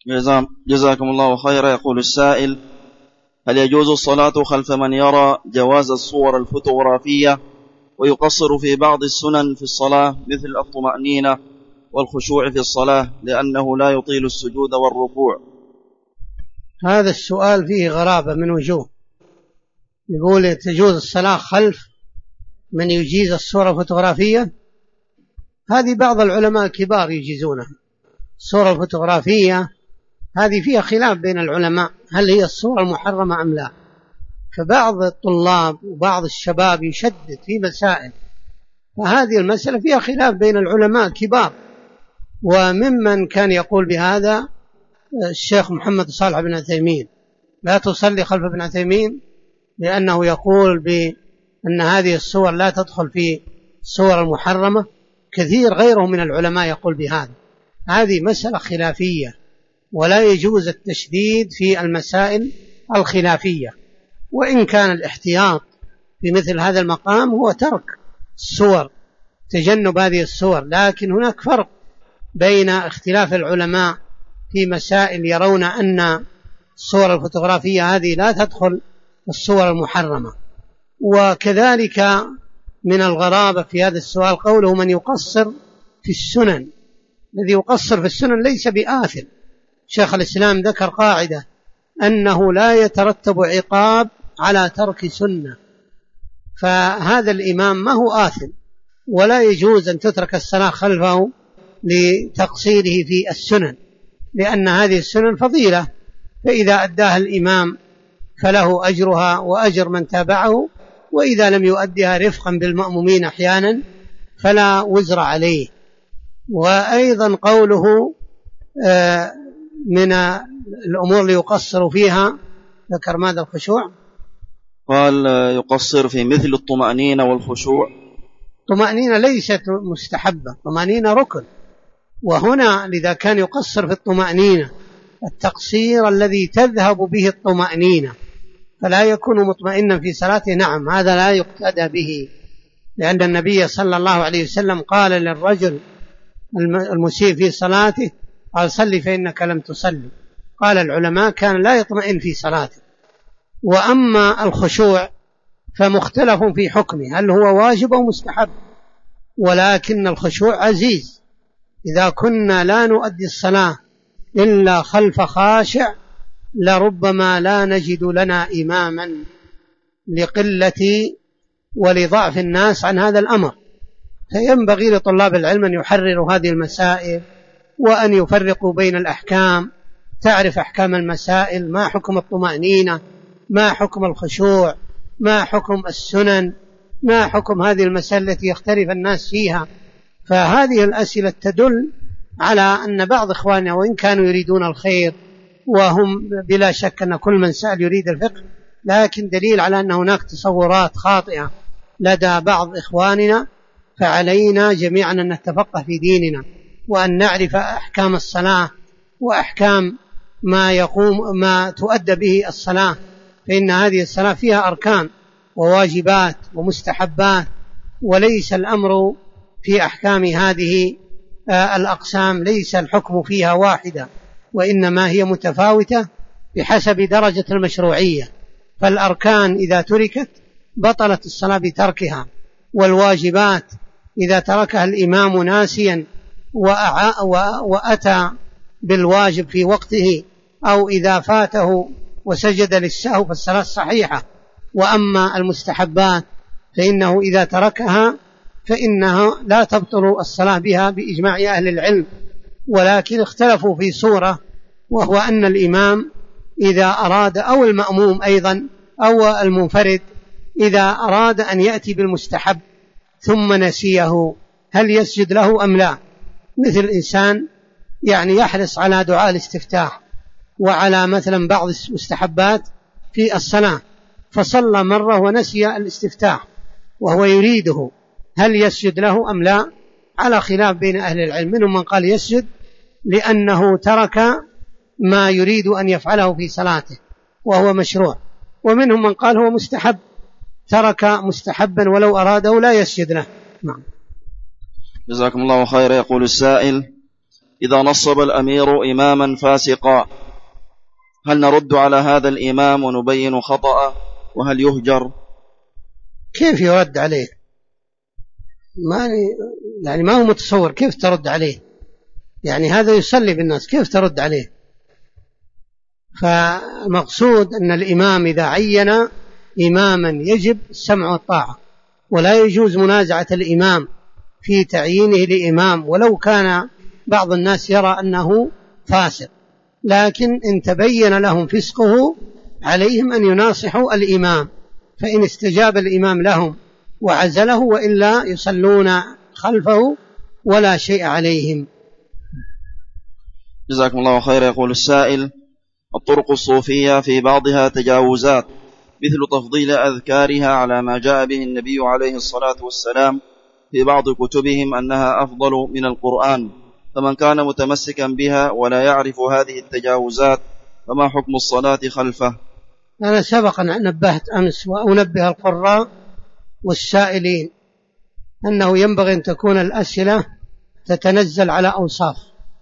جزاكم الله خيرا. يقول السائل: هل يجوز الصلاة خلف من يرى جواز الصور الفوتوغرافية ويقصر في بعض السنن في الصلاة مثل الطمأنينة والخشوع في الصلاة لأنه لا يطيل السجود والركوع؟ هذا السؤال فيه غرابة من وجوه. يقول تجوز الصلاة خلف من يجيز الصورة الفوتوغرافية. هذه بعض العلماء الكبار يجيزونها. الصورة الفوتوغرافية هذه فيها خلاف بين العلماء، هل هي الصورة المحرمة أم لا؟ فبعض الطلاب وبعض الشباب يشدد في مسائل، فهذه المسألة فيها خلاف بين العلماء الكبار. وممن كان يقول بهذا الشيخ محمد صالح بن عثيمين، لا تصلي خلف ابن عثيمين لأنه يقول بأن هذه الصور لا تدخل في الصور المحرمة. كثير غيره من العلماء يقول بهذا. هذه مسألة خلافية، ولا يجوز التشديد في المسائل الخلافية، وإن كان الاحتياط في مثل هذا المقام هو ترك الصور، تجنب هذه الصور. لكن هناك فرق بين اختلاف العلماء في مسائل يرون أن الصور الفوتوغرافية هذه لا تدخل الصور المحرمة. وكذلك من الغرابة في هذا السؤال قوله من يقصر في السنن. الذي يقصر في السنن ليس بآثم. شيخ الإسلام ذكر قاعدة أنه لا يترتب عقاب على ترك سنة، فهذا الإمام ما هو آثم، ولا يجوز أن تترك الصلاة خلفه لتقصيره في السنن، لأن هذه السنن فضيلة، فإذا أداها الإمام فله أجرها وأجر من تابعه، وإذا لم يؤدها رفقا بالمأمومين أحيانا فلا وزر عليه. وأيضا قوله من الأمور اللي يقصر فيها ذكر ماذا؟ الخشوع. قال يقصر في مثل الطمأنينة والخشوع. الطمأنينة ليست مستحبة، الطمأنينة ركن، وهنا لذا كان يقصر في الطمأنينة التقصير الذي تذهب به الطمأنينة، فلا يكون مطمئنا في صلاته. نعم، هذا لا يقتدى به، لأن النبي صلى الله عليه وسلم قال للرجل المسيء في صلاته قال صلي فإنك لم تصلي. قال العلماء كان لا يطمئن في صلاته. وأما الخشوع فمختلف في حكمه، هل هو واجب أو مستحب؟ ولكن الخشوع عزيز. إذا كنا لا نؤدي الصلاة إلا خلف خاشع لربما لا نجد لنا إماما لقلة ولضعف الناس عن هذا الأمر. فينبغي لطلاب العلم أن يحرروا هذه المسائل وأن يفرقوا بين الأحكام، تعرف أحكام المسائل، ما حكم الطمأنينة، ما حكم الخشوع، ما حكم السنن، ما حكم هذه المسائل التي يختلف الناس فيها. فهذه الأسئلة تدل على أن بعض إخواننا وإن كانوا يريدون الخير، وهم بلا شك أن كل من سأل يريد الفقه، لكن دليل على أن هناك تصورات خاطئة لدى بعض إخواننا. فعلينا جميعا أن نتفقه في ديننا، وأن نعرف أحكام الصلاة وأحكام ما تؤدى به الصلاة، فإن هذه الصلاة فيها أركان وواجبات ومستحبات، وليس الأمر في أحكام هذه الأقسام ليس الحكم فيها واحدة، وإنما هي متفاوتة بحسب درجة المشروعية. فالأركان إذا تركت بطلت الصلاة بتركها، والواجبات إذا تركها الإمام ناسيا وأتى بالواجب في وقته، أو إذا فاته وسجد للسهو فالصلاة صحيحة. وأما المستحبات فإنه إذا تركها فإنها لا تبطل الصلاة بها بإجماع أهل العلم، ولكن اختلفوا في صورة، وهو أن الإمام إذا أراد أو المأموم أيضا أو المنفرد إذا أراد أن يأتي بالمستحب ثم نسيه هل يسجد له أم لا؟ مثل إنسان يعني يحرص على دعاء الاستفتاح وعلى مثلا بعض المستحبات في الصلاة، فصلى مرة ونسي الاستفتاح وهو يريده، هل يسجد له أم لا؟ على خلاف بين أهل العلم. منهم من قال يسجد لأنه ترك ما يريد أن يفعله في صلاته وهو مشروع، ومنهم من قال هو مستحب، ترك مستحبا ولو أراده لا يسجد له. نعم. جزاكم الله خيرا. يقول السائل: إذا نصب الأمير إماما فاسقا هل نرد على هذا الإمام ونبين خطأه وهل يهجر؟ كيف يرد عليه؟ ما هو متصور كيف ترد عليه، يعني هذا يصلي بالناس كيف ترد عليه؟ فالمقصود أن الإمام إذا عين إماما يجب السمع والطاعة، ولا يجوز منازعة الإمام في تعيينه لإمام ولو كان بعض الناس يرى أنه فاسق، لكن إن تبين لهم فسقه عليهم أن يناصحوا الإمام، فإن استجاب الإمام لهم وعزله وإلا يصلون خلفه ولا شيء عليهم. جزاكم الله خيرا. يقول السائل: الطرق الصوفية في بعضها تجاوزات، مثل تفضيل أذكارها على ما جاء به النبي عليه الصلاة والسلام في بعض كتبهم أنها أفضل من القرآن، فمن كان متمسكا بها ولا يعرف هذه التجاوزات فما حكم الصلاة خلفه؟ أنا سبق أن نبهت أمس وأنبه القراء والسائلين أنه ينبغي أن تكون الأسئلة تتنزل على أوصاف،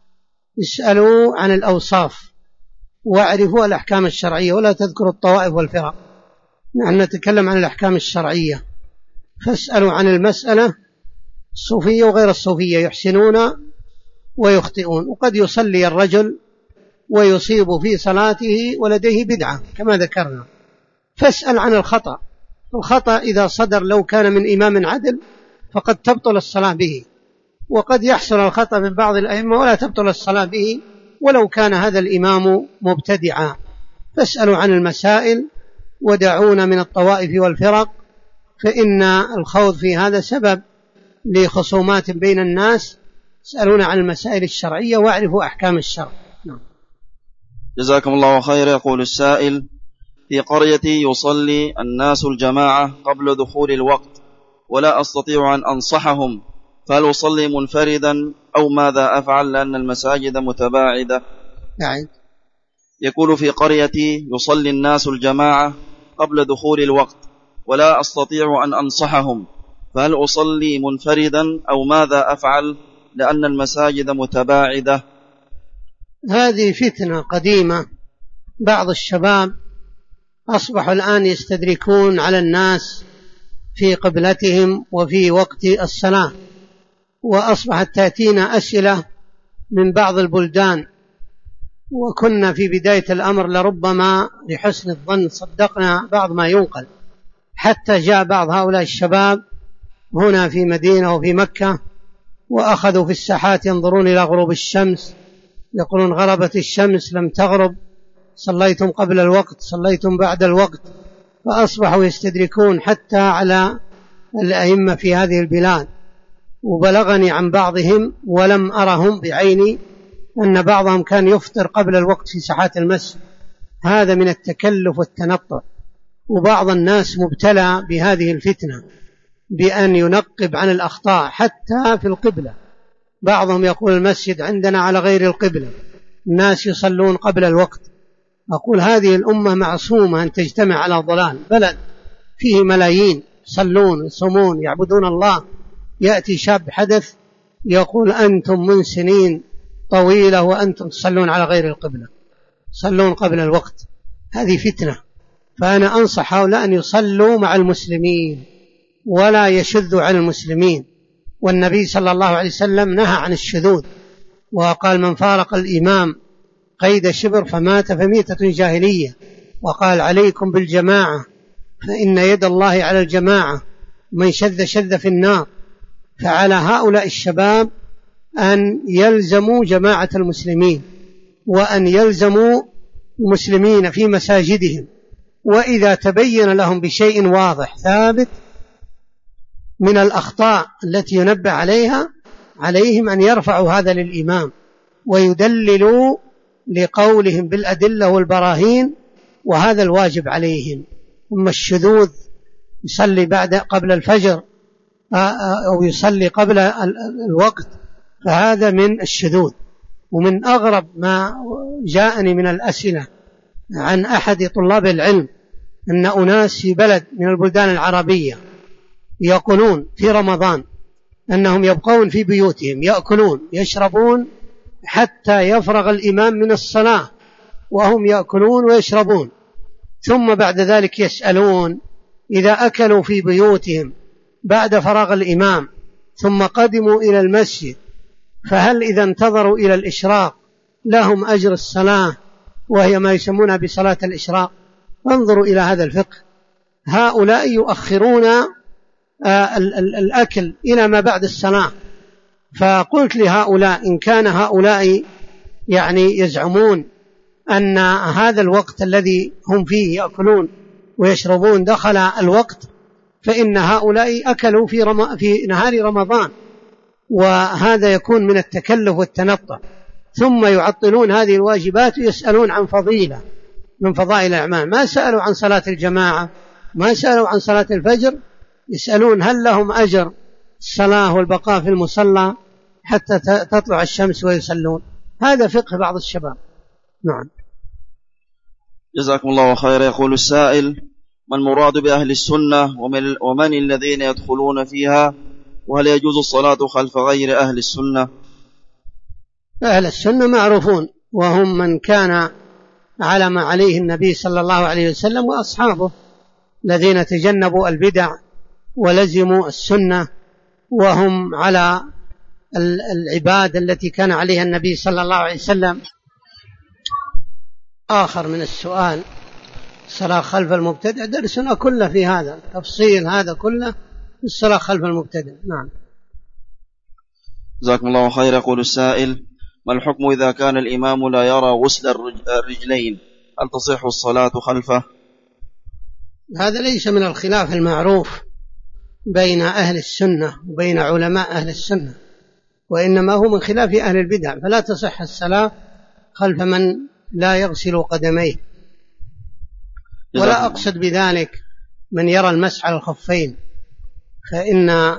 اسألوا عن الأوصاف واعرفوا الأحكام الشرعية ولا تذكروا الطوائف والفرق. نحن نتكلم عن الأحكام الشرعية، فاسألوا عن المسألة الصوفية وغير الصوفية، يحسنون ويخطئون، وقد يصلي الرجل ويصيب في صلاته ولديه بدعة كما ذكرنا، فاسأل عن الخطأ. الخطأ إذا صدر لو كان من إمام عدل فقد تبطل الصلاة به، وقد يحصل الخطأ من بعض الأئمة ولا تبطل الصلاة به ولو كان هذا الإمام مبتدعا. فاسألوا عن المسائل ودعونا من الطوائف والفرق، فإن الخوض في هذا سبب لخصومات بين الناس. اسألونا عن المسائل الشرعية واعرفوا أحكام الشرع. جزاكم الله خير. يقول السائل: في قريتي يصلي الناس الجماعة قبل دخول الوقت ولا أستطيع أن أنصحهم، فهل أصلي منفردا أو ماذا أفعل لأن المساجد متباعدة؟ يقول: في قريتي يصلي الناس الجماعة قبل دخول الوقت ولا أستطيع أن أنصحهم، فهل أصلي منفردا أو ماذا أفعل لأن المساجد متباعدة؟ هذه فتنة قديمة، بعض الشباب أصبحوا الآن يستدركون على الناس في قبلتهم وفي وقت الصلاة، وأصبحت تأتينا أسئلة من بعض البلدان، وكنا في بداية الأمر لربما لحسن الظن صدقنا بعض ما ينقل، حتى جاء بعض هؤلاء الشباب هنا في مدينة وفي مكة وأخذوا في الساحات ينظرون إلى غروب الشمس، يقولون: غربت الشمس لم تغرب، صليتم قبل الوقت، صليتم بعد الوقت. فأصبحوا يستدركون حتى على الأئمة في هذه البلاد. وبلغني عن بعضهم ولم أرهم بعيني أن بعضهم كان يفطر قبل الوقت في ساحات المسجد، هذا من التكلف والتنطع. وبعض الناس مبتلى بهذه الفتنة بأن ينقب عن الأخطاء حتى في القبلة. بعضهم يقول: المسجد عندنا على غير القبلة، الناس يصلون قبل الوقت. أقول: هذه الأمة معصومة أن تجتمع على ضلال، بلد فيه ملايين يصلون يصومون يعبدون الله، يأتي شاب حدث يقول: أنتم من سنين طويلة وأنتم تصلون على غير القبلة، صلون قبل الوقت. هذه فتنة. فأنا أنصح هؤلاء أن يصلوا مع المسلمين ولا يشذوا عن المسلمين. والنبي صلى الله عليه وسلم نهى عن الشذوذ وقال: من فارق الإمام قيد شبر فمات فميتة جاهلية، وقال: عليكم بالجماعة فإن يد الله على الجماعة، من شذ شذ في النار. فعلى هؤلاء الشباب أن يلزموا جماعة المسلمين وأن يلزموا المسلمين في مساجدهم، وإذا تبين لهم بشيء واضح ثابت من الأخطاء التي ينبه عليها عليهم أن يرفعوا هذا للإمام ويدللوا لقولهم بالأدلة والبراهين، وهذا الواجب عليهم. أما الشذوذ يصلي قبل الفجر أو يصلي قبل الوقت فهذا من الشذوذ. ومن أغرب ما جاءني من الأسئلة عن أحد طلاب العلم أن أناس في بلد من البلدان العربية يقولون في رمضان أنهم يبقون في بيوتهم يأكلون يشربون حتى يفرغ الإمام من الصلاة وهم يأكلون ويشربون، ثم بعد ذلك يسألون إذا أكلوا في بيوتهم بعد فراغ الإمام ثم قدموا إلى المسجد فهل إذا انتظروا إلى الإشراق لهم أجر الصلاة وهي ما يسمونها بصلاة الإشراق؟ انظروا إلى هذا الفقه. هؤلاء يؤخرون الأكل إلى ما بعد الصلاة. فقلت لهؤلاء إن كان هؤلاء يعني يزعمون أن هذا الوقت الذي هم فيه يأكلون ويشربون دخل الوقت، فإن هؤلاء أكلوا في نهار رمضان، وهذا يكون من التكلف والتنطع، ثم يعطلون هذه الواجبات ويسألون عن فضيلة من فضائل الأعمال. ما سألوا عن صلاة الجماعة، ما سألوا عن صلاة الفجر، يسألون هل لهم أجر الصلاة والبقاء في المصلى حتى تطلع الشمس ويصلون. هذا فقه بعض الشباب. نعم. جزاكم الله خيرا. يقول السائل: ما المراد بأهل السنة ومن الذين يدخلون فيها، وهل يجوز الصلاة خلف غير أهل السنة؟ أهل السنة معروفون، وهم من كان على ما عليه النبي صلى الله عليه وسلم وأصحابه الذين تجنبوا البدع ولزموا السنة، وهم على العبادة التي كان عليها النبي صلى الله عليه وسلم. آخر من السؤال: الصلاة خلف المبتدع درسنا كله في هذا، تفصيل هذا كله في الصلاة خلف المبتدع. نعم. جزاكم الله خير. يقول السائل: ما الحكم إذا كان الإمام لا يرى غسل الرجلين، هل تصح الصلاة خلفه؟ هذا ليس من الخلاف المعروف بين أهل السنة وبين علماء أهل السنة، وإنما هو من خلاف أهل البدع، فلا تصح الصلاة خلف من لا يغسل قدميه. ولا أقصد بذلك من يرى المسح على الخفين، فإن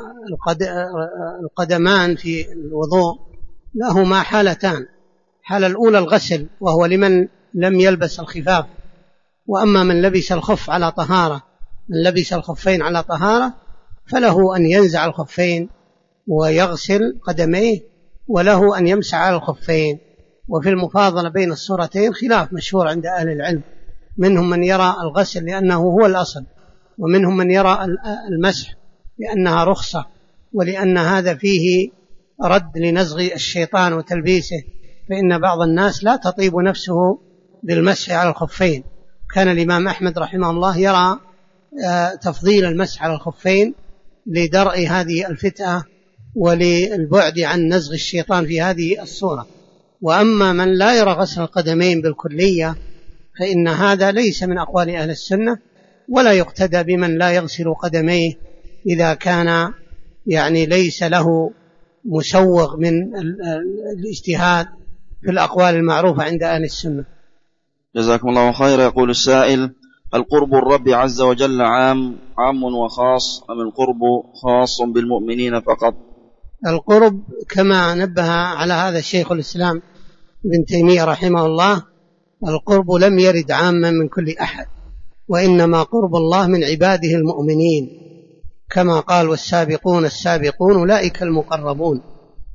القدمان في الوضوء لهما حالتان: حالة الأولى الغسل وهو لمن لم يلبس الخفاف، وأما من لبس الخف على طهارة، من لبس الخفين على طهارة فله أن ينزع الخفين ويغسل قدميه، وله أن يمسح على الخفين. وفي المفاضلة بين الصورتين خلاف مشهور عند أهل العلم، منهم من يرى الغسل لأنه هو الأصل، ومنهم من يرى المسح لأنها رخصة، ولأن هذا فيه رد لنزغ الشيطان وتلبيسه، فإن بعض الناس لا تطيب نفسه بالمسح على الخفين. كان الإمام أحمد رحمه الله يرى تفضيل المسح على الخفين لدرء هذه الفتنة وللبعد عن نزغ الشيطان في هذه الصورة. وأما من لا يرى غسل القدمين بالكلية فإن هذا ليس من أقوال أهل السنة، ولا يقتدى بمن لا يغسل قدميه إذا كان يعني ليس له مسوغ من الاجتهاد في الأقوال المعروفة عند أهل السنة. جزاكم الله خير. يقول السائل: القرب الرب عز وجل عام وخاص، أم القرب خاص بالمؤمنين فقط؟ القرب كما نبه على هذا الشيخ الإسلام ابن تيمية رحمه الله، القرب لم يرد عاما من كل أحد، وإنما قرب الله من عباده المؤمنين، كما قال: والسابقون السابقون أولئك المقربون.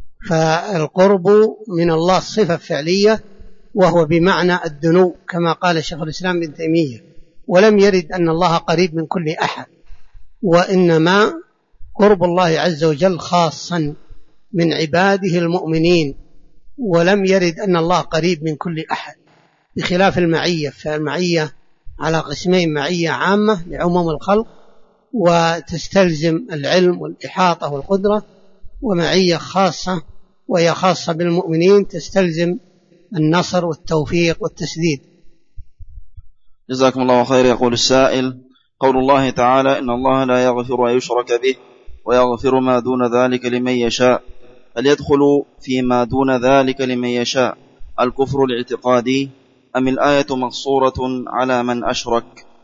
فالقرب من الله صفة فعلية، وهو بمعنى الدنو كما قال شيخ الإسلام ابن تيمية، ولم يرد أن الله قريب من كل أحد، وإنما قرب الله عز وجل خاصا من عباده المؤمنين، ولم يرد أن الله قريب من كل أحد، بخلاف المعية. فالمعية على قسمين: معية عامة لعموم الخلق وتستلزم العلم والإحاطة والقدرة، ومعية خاصة وهي خاصة بالمؤمنين تستلزم النصر والتوفيق والتسديد. جزاكم الله خير. يقول السائل: قول الله تعالى: إن الله لا يغفر أن يشرك به ويغفر ما دون ذلك لمن يشاء، هل يدخل فيما دون ذلك لمن يشاء الكفر الاعتقادي، أم الآية مقصورة على من أشرك؟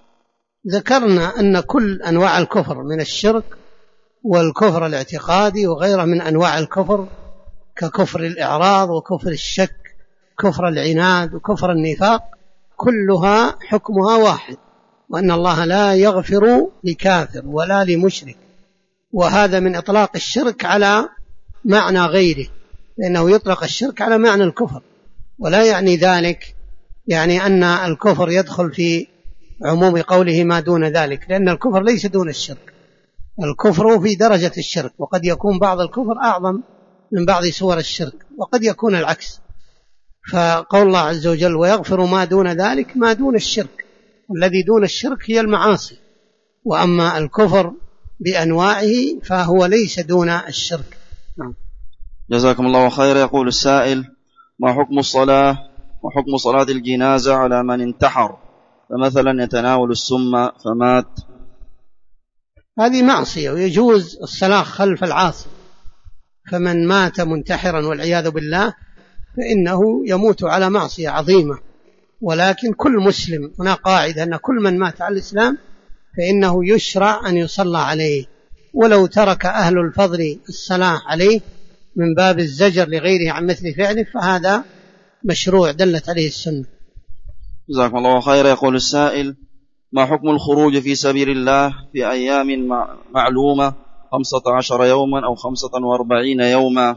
ذكرنا أن كل أنواع الكفر من الشرك والكفر الاعتقادي وغيره من أنواع الكفر، ككفر الإعراض وكفر الشك، كفر العناد وكفر النفاق، كلها حكمها واحد، وأن الله لا يغفر لكافر ولا لمشرك. وهذا من إطلاق الشرك على معنى غيره، لأنه يطلق الشرك على معنى الكفر، ولا يعني ذلك يعني أن الكفر يدخل في عموم قوله ما دون ذلك، لأن الكفر ليس دون الشرك، الكفر في درجة الشرك، وقد يكون بعض الكفر أعظم من بعض صور الشرك، وقد يكون العكس. فقول الله عز وجل ويغفر ما دون ذلك ما دون الشرك، والذي دون الشرك هي المعاصي، وأما الكفر بأنواعه فهو ليس دون الشرك. نعم. جزاكم الله خير. يقول السائل: ما حكم الصلاة وحكم صلاة الجنازة على من انتحر، فمثلا يتناول السم فمات؟ هذه معصية، ويجوز الصلاة خلف العاصي، فمن مات منتحرا والعياذ بالله فإنه يموت على معصية عظيمة. ولكن كل مسلم، هنا قاعدة أن كل من مات على الإسلام فإنه يشرع أن يصلى عليه، ولو ترك أهل الفضل الصلاة عليه من باب الزجر لغيره عن مثل فعله فهذا مشروع دلت عليه السنة. جزاكم الله خير. يقول السائل: ما حكم الخروج في سبيل الله في أيام معلومة 15 يوما أو 45 يوما؟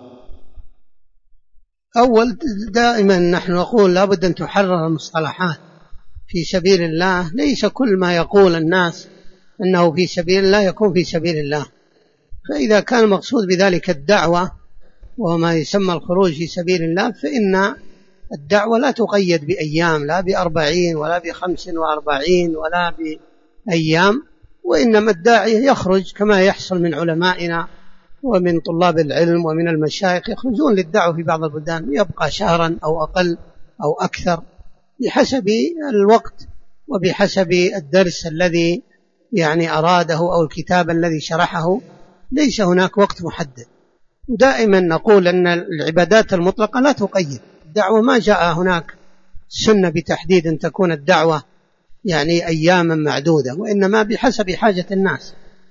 أول دائما نحن نقول لابد أن تحرر المصطلحات. في سبيل الله ليس كل ما يقول الناس أنه في سبيل الله يكون في سبيل الله، فإذا كان المقصود بذلك الدعوة وما يسمى الخروج في سبيل الله فإن الدعوة لا تقيد بأيام، لا ب40 ولا ب45 ولا بأيام، وإنما الداعي يخرج كما يحصل من علمائنا ومن طلاب العلم ومن المشايخ، يخرجون للدعوة في بعض البلدان يبقى شهرا أو أقل أو أكثر بحسب الوقت وبحسب الدرس الذي يعني أراده أو الكتاب الذي شرحه، ليس هناك وقت محدد. ودائما نقول أن العبادات المطلقة لا تقيد، الدعوة ما جاء هناك سنة بتحديد أن تكون الدعوة يعني أياما معدودة، وإنما بحسب حاجة الناس.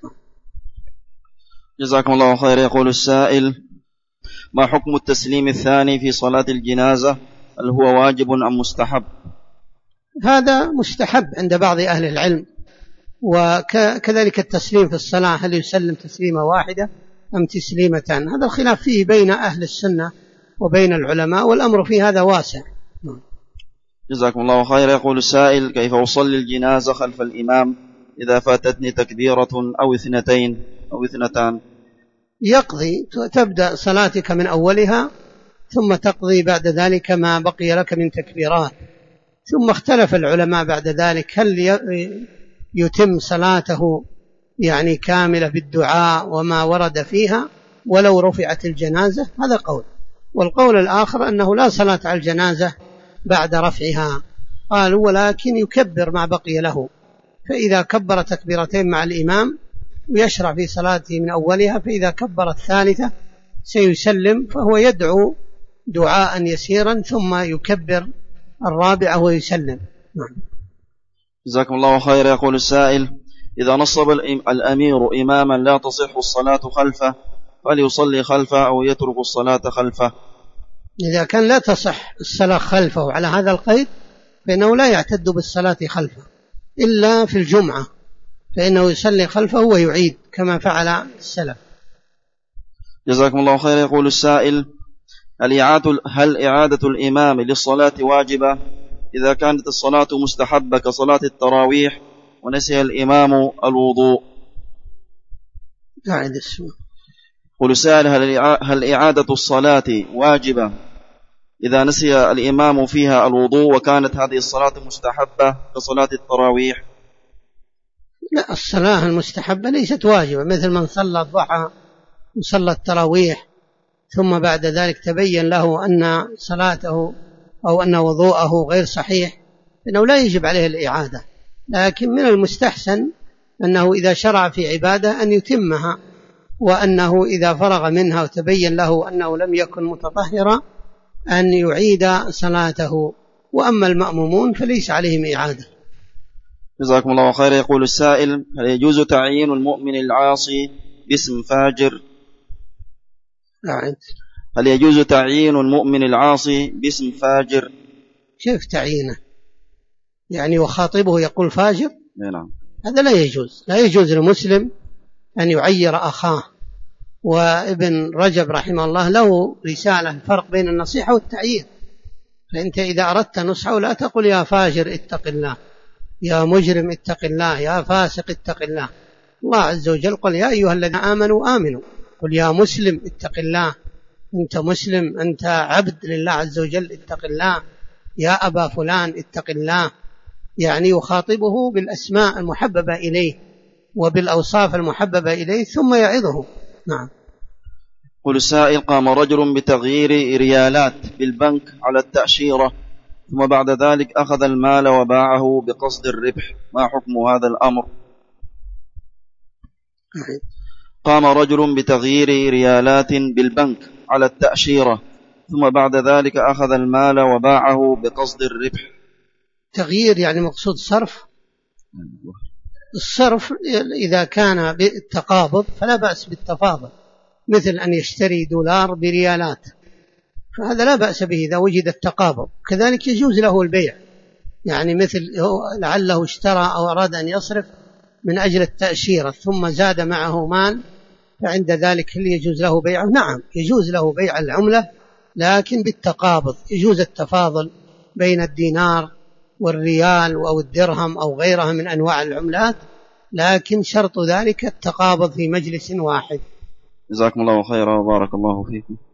جزاكم الله خير. يقول السائل: ما حكم التسليم الثاني في صلاة الجنازة؟ هل هو واجب أم مستحب؟ هذا مستحب عند بعض أهل العلم، وكذلك التسليم في الصلاة، هل يسلم تسليمة واحدة أم تسليمتان؟ هذا الخلاف فيه بين أهل السنة وبين العلماء، والأمر في هذا واسع. جزاكم الله خير. يقول السائل: كيف أصلي الجنازة خلف الإمام إذا فاتتني تكبيرة أو 2 أو 2؟ يقضي، تبدأ صلاتك من أولها ثم تقضي بعد ذلك ما بقي لك من تكبيرات. ثم اختلف العلماء بعد ذلك هل يتم صلاته يعني كاملة بالدعاء وما ورد فيها ولو رفعت الجنازة، هذا قول. والقول الآخر أنه لا صلاة على الجنازة بعد رفعها، قالوا ولكن يكبر ما بقي له، فإذا كبر تكبيرتين مع الإمام ويشرع في صلاته من أولها، فإذا كبر الثالثة سيسلم فهو يدعو دعاء يسيرا ثم يكبر الرابعة ويسلم. جزاكم الله خير. يقول السائل: إذا نصب الأمير إماما لا تصح الصلاة خلفه فليصلي خلفه أو يترك الصلاة خلفه؟ إذا كان لا تصح الصلاة خلفه على هذا القيد فإنه لا يعتد بالصلاة خلفه إلا في الجمعة، فإنه يصلي خلفه ويعيد كما فعل السلف. جزاكم الله خير. يقول السائل: هل إعادة الإمام للصلاة واجبة إذا كانت الصلاة مستحبة كصلاة التراويح ونسي الإمام الوضوء؟ يقول السائل: هل إعادة الصلاة واجبة إذا نسي الإمام فيها الوضوء وكانت هذه الصلاة مستحبة كصلاة التراويح؟ لا، الصلاة المستحبة ليست واجبة، مثل من صلى الضحى وصلى التراويح ثم بعد ذلك تبين له أن صلاته أو أن وضوءه غير صحيح، إنه لا يجب عليه الإعادة، لكن من المستحسن أنه إذا شرع في عبادة أن يتمها، وأنه إذا فرغ منها وتبين له أنه لم يكن متطهرا أن يعيد صلاته. وأما المأمومون فليس عليهم إعادة. جزاكم الله خير. يقول السائل: هل يجوز تعيين المؤمن العاصي باسم فاجر؟ هل يجوز تعيين المؤمن العاصي باسم فاجر؟ كيف تعيينه؟ يعني وخاطبه يقول فاجر؟ نعم. هذا لا يجوز. لا يجوز للمسلم أن يعير أخاه وابن رجب رحمه الله له رسالة الفرق بين النصيحة والتعيير. فأنت إذا أردت نصحه لا تقل يا فاجر اتق الله، يا مجرم اتق الله، يا فاسق اتق الله. الله عز وجل قال يا أيها الذين آمنوا آمنوا، قل يا مسلم اتق الله، أنت مسلم، أنت عبد لله عز وجل اتق الله، يا أبا فلان اتق الله. يعني يخاطبه بالأسماء المحببة إليه وبالأوصاف المحببة إليه ثم يعظه. نعم. قل السائل: قام رجل بتغيير ريالات بالبنك على التأشيرة ثم بعد ذلك أخذ المال وباعه بقصد الربح، ما حكم هذا الأمر؟ قام رجل بتغيير ريالات بالبنك على التأشيرة ثم بعد ذلك أخذ المال وباعه بقصد الربح. تغيير يعني مقصود صرف. الصرف إذا كان بالتقابض فلا بأس بالتفاضل، مثل أن يشتري دولار بريالات، فهذا لا بأس به إذا وجد التقابض. كذلك يجوز له البيع، يعني مثل لعله اشترى أو أراد أن يصرف من أجل التأشيرة ثم زاد معه مال، فعند ذلك هل يجوز له بيعه؟ نعم يجوز له بيع العملة، لكن بالتقابض. يجوز التفاضل بين الدينار والريال أو الدرهم أو غيرها من أنواع العملات، لكن شرط ذلك التقابض في مجلس واحد. جزاكم الله خيرا وبارك الله فيكم.